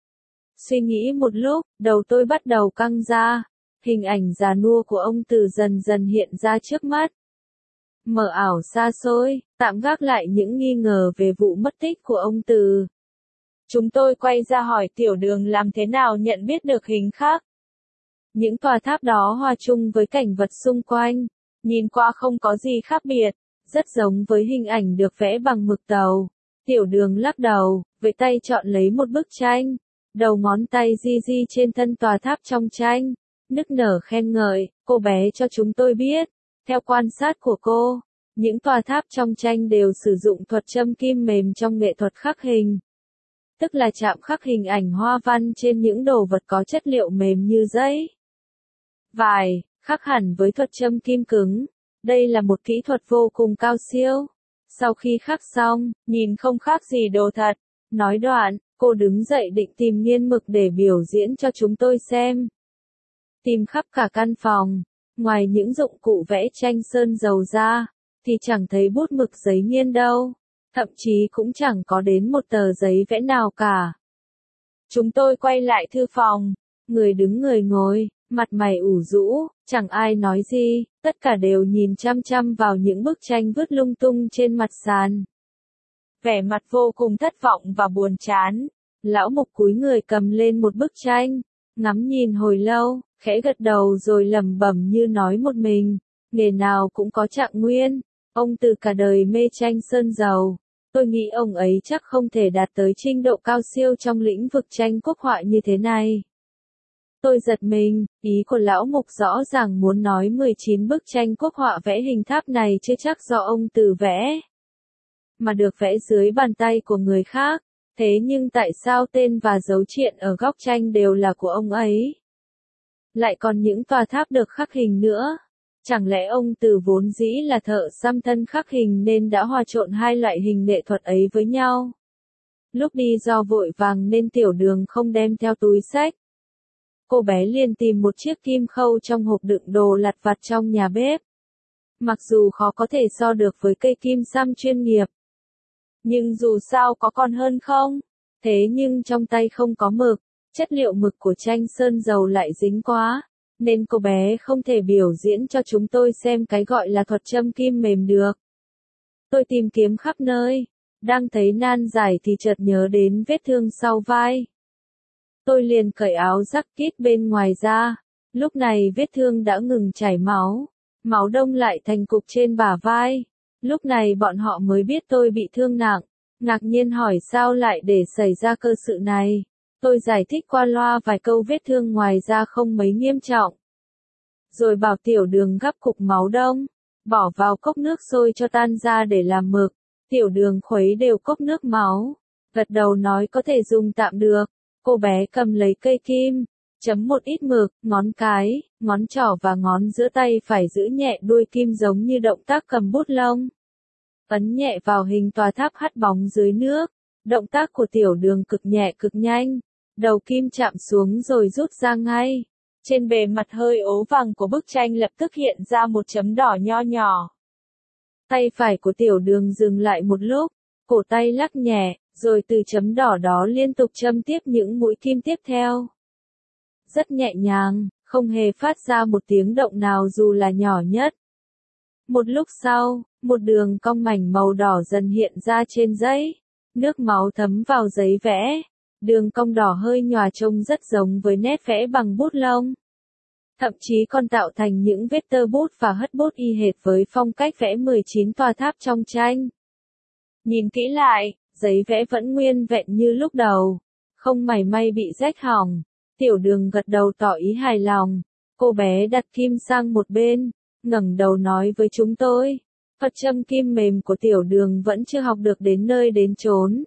Suy nghĩ một lúc, đầu tôi bắt đầu căng ra. Hình ảnh già nua của ông Từ dần dần hiện ra trước mắt. Mờ ảo xa xôi, tạm gác lại những nghi ngờ về vụ mất tích của ông Từ. Chúng tôi quay ra hỏi Tiểu Đường làm thế nào nhận biết được hình khác. Những tòa tháp đó hòa chung với cảnh vật xung quanh, nhìn qua không có gì khác biệt, rất giống với hình ảnh được vẽ bằng mực tàu. Tiểu Đường lắc đầu, với tay chọn lấy một bức tranh, đầu ngón tay di di trên thân tòa tháp trong tranh, nức nở khen ngợi, cô bé cho chúng tôi biết, theo quan sát của cô, những tòa tháp trong tranh đều sử dụng thuật châm kim mềm trong nghệ thuật khắc hình. Tức là chạm khắc hình ảnh hoa văn trên những đồ vật có chất liệu mềm như giấy, vải, khắc hẳn với thuật châm kim cứng. Đây là một kỹ thuật vô cùng cao siêu. Sau khi khắc xong, nhìn không khác gì đồ thật. Nói đoạn, cô đứng dậy định tìm nghiên mực để biểu diễn cho chúng tôi xem. Tìm khắp cả căn phòng, ngoài những dụng cụ vẽ tranh sơn dầu ra, thì chẳng thấy bút mực giấy nghiên đâu. Thậm chí cũng chẳng có đến một tờ giấy vẽ nào cả. Chúng tôi quay lại thư phòng, người đứng người ngồi, mặt mày ủ rũ, chẳng ai nói gì, tất cả đều nhìn chăm chăm vào những bức tranh vứt lung tung trên mặt sàn. Vẻ mặt vô cùng thất vọng và buồn chán, lão mục cúi người cầm lên một bức tranh, ngắm nhìn hồi lâu, khẽ gật đầu rồi lẩm bẩm như nói một mình, nghề nào cũng có trạng nguyên, ông Từ cả đời mê tranh sơn dầu. Tôi nghĩ ông ấy chắc không thể đạt tới trình độ cao siêu trong lĩnh vực tranh quốc họa như thế này. Tôi giật mình, ý của lão mục rõ ràng muốn nói 19 bức tranh quốc họa vẽ hình tháp này chưa chắc do ông Từ vẽ, mà được vẽ dưới bàn tay của người khác. Thế nhưng tại sao tên và dấu triện ở góc tranh đều là của ông ấy? Lại còn những tòa tháp được khắc hình nữa. Chẳng lẽ ông Từ vốn dĩ là thợ xăm thân khắc hình nên đã hòa trộn hai loại hình nghệ thuật ấy với nhau? Lúc đi do vội vàng nên Tiểu Đường không đem theo túi xách. cô bé liền tìm một chiếc kim khâu trong hộp đựng đồ lặt vặt trong nhà bếp. Mặc dù khó có thể so được với cây kim xăm chuyên nghiệp, nhưng dù sao có còn hơn không? Thế nhưng trong tay không có mực, chất liệu mực của tranh sơn dầu lại dính quá, nên cô bé không thể biểu diễn cho chúng tôi xem cái gọi là thuật châm kim mềm được. Tôi tìm kiếm khắp nơi, đang thấy nan giải thì chợt nhớ đến vết thương sau vai. Tôi liền cởi áo jacket bên ngoài ra, lúc này vết thương đã ngừng chảy máu, máu đông lại thành cục trên bả vai. Lúc này bọn họ mới biết tôi bị thương nặng, ngạc nhiên hỏi sao lại để xảy ra cơ sự này. Tôi giải thích qua loa vài câu vết thương ngoài ra không mấy nghiêm trọng. Rồi bảo Tiểu Đường gắp cục máu đông, bỏ vào cốc nước sôi cho tan ra để làm mực. Tiểu Đường khuấy đều cốc nước máu, gật đầu nói có thể dùng tạm được. Cô bé cầm lấy cây kim, chấm một ít mực, ngón cái, ngón trỏ và ngón giữa tay phải giữ nhẹ đuôi kim giống như động tác cầm bút lông. Ấn nhẹ vào hình tòa tháp hắt bóng dưới nước. Động tác của Tiểu Đường cực nhẹ cực nhanh. Đầu kim chạm xuống rồi rút ra ngay. Trên bề mặt hơi ố vàng của bức tranh lập tức hiện ra một chấm đỏ nho nhỏ. Tay phải của Tiểu Đường dừng lại một lúc, cổ tay lắc nhẹ, rồi từ chấm đỏ đó liên tục châm tiếp những mũi kim tiếp theo. Rất nhẹ nhàng, không hề phát ra một tiếng động nào dù là nhỏ nhất. Một lúc sau, một đường cong mảnh màu đỏ dần hiện ra trên giấy. Nước máu thấm vào giấy vẽ. Đường cong đỏ hơi nhòa trông rất giống với nét vẽ bằng bút lông. Thậm chí còn tạo thành những vết tơ bút và hất bút y hệt với phong cách vẽ 19 tòa tháp trong tranh. Nhìn kỹ lại, giấy vẽ vẫn nguyên vẹn như lúc đầu, không mảy may bị rách hỏng. Tiểu Đường gật đầu tỏ ý hài lòng. Cô bé đặt kim sang một bên, ngẩng đầu nói với chúng tôi. Thuật châm kim mềm của Tiểu Đường vẫn chưa học được đến nơi đến chốn.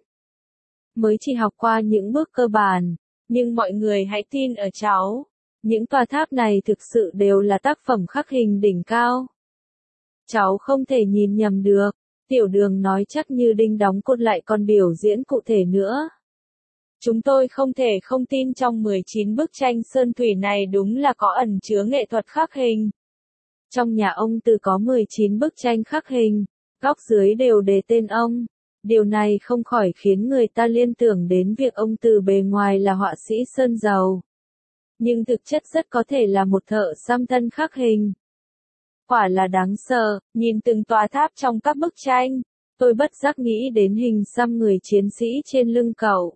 Mới chỉ học qua những bước cơ bản, nhưng mọi người hãy tin ở cháu. Những tòa tháp này thực sự đều là tác phẩm khắc hình đỉnh cao. Cháu không thể nhìn nhầm được. Tiểu Đường nói chắc như đinh đóng cột lại còn biểu diễn cụ thể nữa. Chúng tôi không thể không tin trong 19 bức tranh sơn thủy này đúng là có ẩn chứa nghệ thuật khắc hình. Trong nhà ông Từ có 19 bức tranh khắc hình, góc dưới đều đề tên ông. Điều này không khỏi khiến người ta liên tưởng đến việc ông Từ bề ngoài là họa sĩ sơn dầu. Nhưng thực chất rất có thể là một thợ xăm thân khắc hình. Quả là đáng sợ, nhìn từng tòa tháp trong các bức tranh, tôi bất giác nghĩ đến hình xăm người chiến sĩ trên lưng cậu.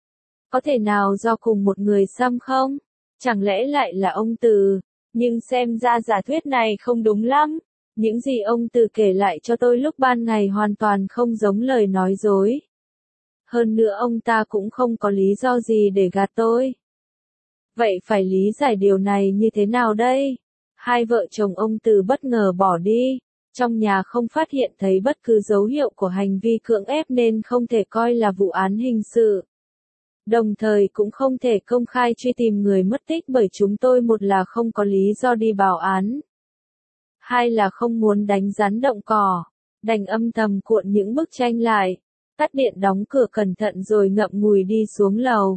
Có thể nào do cùng một người xăm không? Chẳng lẽ lại là ông Từ? Nhưng xem ra giả thuyết này không đúng lắm. Những gì ông Từ kể lại cho tôi lúc ban ngày hoàn toàn không giống lời nói dối. Hơn nữa ông ta cũng không có lý do gì để gạt tôi. Vậy phải lý giải điều này như thế nào đây? Hai vợ chồng ông Từ bất ngờ bỏ đi. Trong nhà không phát hiện thấy bất cứ dấu hiệu của hành vi cưỡng ép nên không thể coi là vụ án hình sự. Đồng thời cũng không thể công khai truy tìm người mất tích bởi chúng tôi, một là không có lý do đi báo án. Hai là không muốn đánh rắn động cỏ, đành âm thầm cuộn những bức tranh lại, tắt điện đóng cửa cẩn thận rồi ngậm ngùi đi xuống lầu.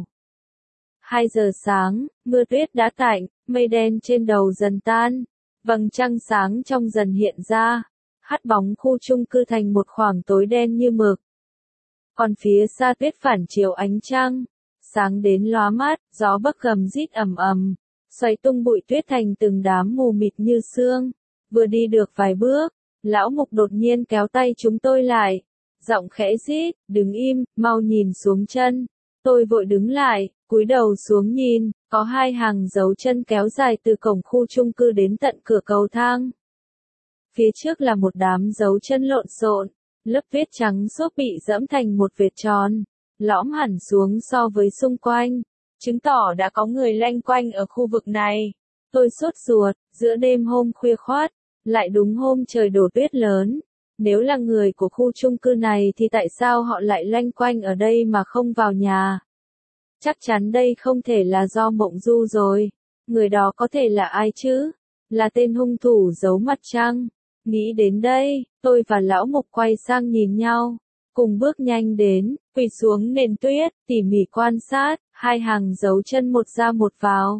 2 giờ sáng, mưa tuyết đã tạnh, mây đen trên đầu dần tan, vầng trăng sáng trong dần hiện ra, hắt bóng khu chung cư thành một khoảng tối đen như mực. Còn phía xa tuyết phản chiếu ánh trăng, sáng đến lóa mắt, gió bấc gầm rít ầm ầm, xoay tung bụi tuyết thành từng đám mù mịt như sương. Vừa đi được vài bước, lão Mục đột nhiên kéo tay chúng tôi lại, giọng khẽ rít, "Đứng im, mau nhìn xuống chân." Tôi vội đứng lại, cúi đầu xuống nhìn, có 2 hàng dấu chân kéo dài từ cổng khu chung cư đến tận cửa cầu thang. Phía trước là một đám dấu chân lộn xộn, lớp tuyết trắng xốp bị dẫm thành một vệt tròn, lõm hẳn xuống so với xung quanh, chứng tỏ đã có người lanh quanh ở khu vực này. Tôi sốt ruột, giữa đêm hôm khuya khoắt, lại đúng hôm trời đổ tuyết lớn. Nếu là người của khu chung cư này thì tại sao họ lại lanh quanh ở đây mà không vào nhà? Chắc chắn đây không thể là do mộng du rồi. Người đó có thể là ai chứ? Là tên hung thủ giấu mặt trăng. Nghĩ đến đây, tôi và lão Mục quay sang nhìn nhau. Cùng bước nhanh đến, quỳ xuống nền tuyết, tỉ mỉ quan sát, 2 hàng dấu chân một ra một vào.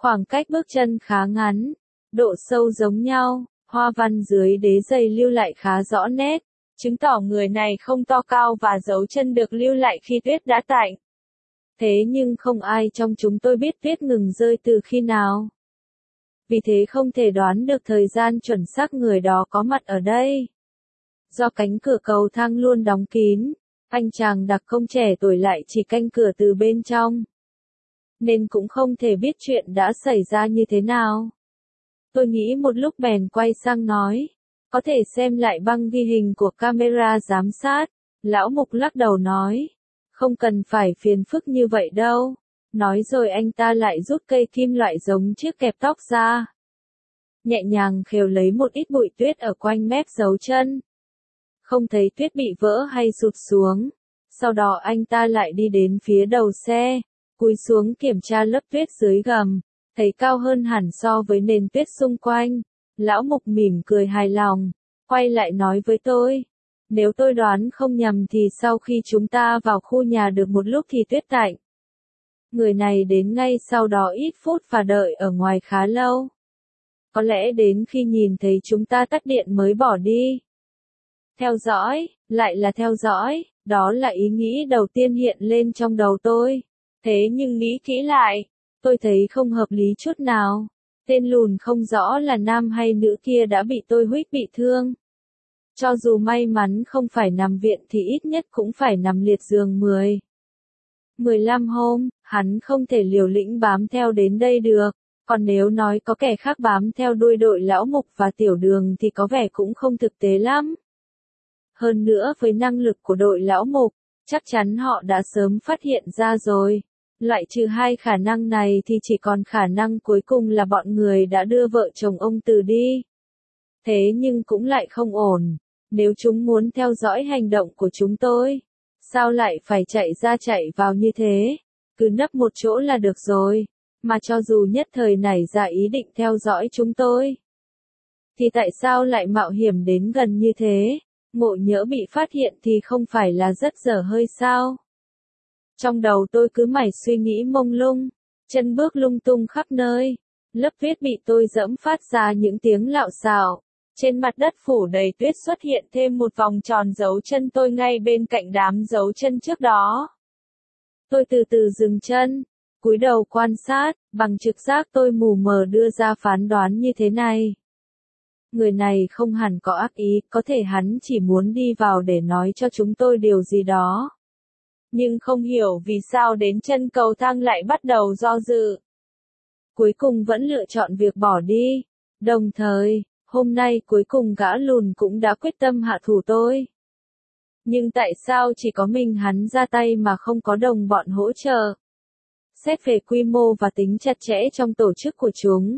Khoảng cách bước chân khá ngắn, độ sâu giống nhau, hoa văn dưới đế giày lưu lại khá rõ nét, chứng tỏ người này không to cao và dấu chân được lưu lại khi tuyết đã tạnh. Thế nhưng không ai trong chúng tôi biết tuyết ngừng rơi từ khi nào. Vì thế không thể đoán được thời gian chuẩn xác người đó có mặt ở đây. Do cánh cửa cầu thang luôn đóng kín, anh chàng đặc công trẻ tuổi lại chỉ canh cửa từ bên trong. Nên cũng không thể biết chuyện đã xảy ra như thế nào. Tôi nghĩ một lúc bèn quay sang nói, có thể xem lại băng ghi hình của camera giám sát. Lão Mục lắc đầu nói, không cần phải phiền phức như vậy đâu. Nói rồi anh ta lại rút cây kim loại giống chiếc kẹp tóc ra. Nhẹ nhàng khều lấy một ít bụi tuyết ở quanh mép dấu chân. Không thấy tuyết bị vỡ hay sụt xuống. Sau đó anh ta lại đi đến phía đầu xe, cúi xuống kiểm tra lớp tuyết dưới gầm, thấy cao hơn hẳn so với nền tuyết xung quanh. Lão Mục mỉm cười hài lòng, quay lại nói với tôi, nếu tôi đoán không nhầm thì sau khi chúng ta vào khu nhà được một lúc thì tuyết tạnh. Người này đến ngay sau đó ít phút và đợi ở ngoài khá lâu. Có lẽ đến khi nhìn thấy chúng ta tắt điện mới bỏ đi. Theo dõi, lại là theo dõi, đó là ý nghĩ đầu tiên hiện lên trong đầu tôi. Thế nhưng nghĩ kỹ lại, tôi thấy không hợp lý chút nào. Tên lùn không rõ là nam hay nữ kia đã bị tôi huých bị thương. Cho dù may mắn không phải nằm viện thì ít nhất cũng phải nằm liệt giường 15 hôm, hắn không thể liều lĩnh bám theo đến đây được. Còn nếu nói có kẻ khác bám theo đuôi đội Lão Mục và Tiểu Đường thì có vẻ cũng không thực tế lắm. Hơn nữa với năng lực của đội Lão Mục, chắc chắn họ đã sớm phát hiện ra rồi. Loại trừ hai khả năng này thì chỉ còn khả năng cuối cùng là bọn người đã đưa vợ chồng ông Từ đi. Thế nhưng cũng lại không ổn. Nếu chúng muốn theo dõi hành động của chúng tôi, sao lại phải chạy ra chạy vào như thế? Cứ nấp một chỗ là được rồi. Mà cho dù nhất thời nảy ra ý định theo dõi chúng tôi, thì tại sao lại mạo hiểm đến gần như thế? Ngộ nhỡ bị phát hiện thì không phải là rất dở hơi sao? Trong đầu tôi cứ mải suy nghĩ mông lung, chân bước lung tung khắp nơi. Lớp tuyết bị tôi dẫm phát ra những tiếng lạo xạo. Trên mặt đất phủ đầy tuyết xuất hiện thêm một vòng tròn dấu chân tôi ngay bên cạnh đám dấu chân trước đó. Tôi từ từ dừng chân, cúi đầu quan sát, bằng trực giác tôi mù mờ đưa ra phán đoán như thế này. Người này không hẳn có ác ý, có thể hắn chỉ muốn đi vào để nói cho chúng tôi điều gì đó. Nhưng không hiểu vì sao đến chân cầu thang lại bắt đầu do dự. Cuối cùng vẫn lựa chọn việc bỏ đi. Đồng thời, hôm nay cuối cùng gã lùn cũng đã quyết tâm hạ thủ tôi. Nhưng tại sao chỉ có mình hắn ra tay mà không có đồng bọn hỗ trợ? Xét về quy mô và tính chặt chẽ trong tổ chức của chúng,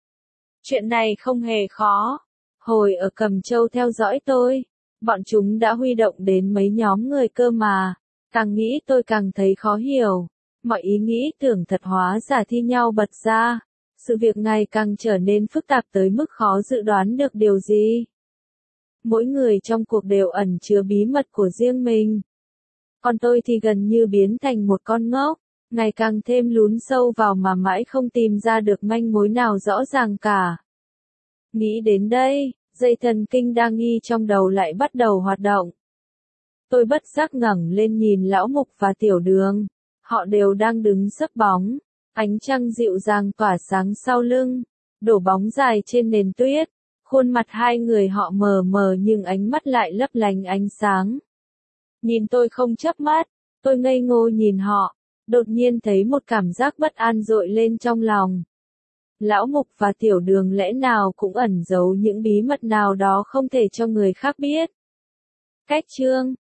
chuyện này không hề khó. Hồi ở Cẩm Châu theo dõi tôi, bọn chúng đã huy động đến mấy nhóm người cơ mà. Càng nghĩ tôi càng thấy khó hiểu. Mọi ý nghĩ tưởng thật hóa giả thi nhau bật ra. Sự việc ngày càng trở nên phức tạp tới mức khó dự đoán được điều gì. Mỗi người trong cuộc đều ẩn chứa bí mật của riêng mình. Còn tôi thì gần như biến thành một con ngốc, ngày càng thêm lún sâu vào mà mãi không tìm ra được manh mối nào rõ ràng cả. Nghĩ đến đây, dây thần kinh đa nghi trong đầu lại bắt đầu hoạt động. Tôi bất giác ngẩng lên nhìn Lão Mục và Tiểu Đường. Họ đều đang đứng sấp bóng. Ánh trăng dịu dàng tỏa sáng sau lưng, đổ bóng dài trên nền tuyết. Khuôn mặt hai người họ mờ mờ nhưng ánh mắt lại lấp lánh ánh sáng. Nhìn tôi không chớp mắt, tôi ngây ngô nhìn họ, đột nhiên thấy một cảm giác bất an dội lên trong lòng. Lão Mục và Tiểu Đường lẽ nào cũng ẩn giấu những bí mật nào đó không thể cho người khác biết. Cách chương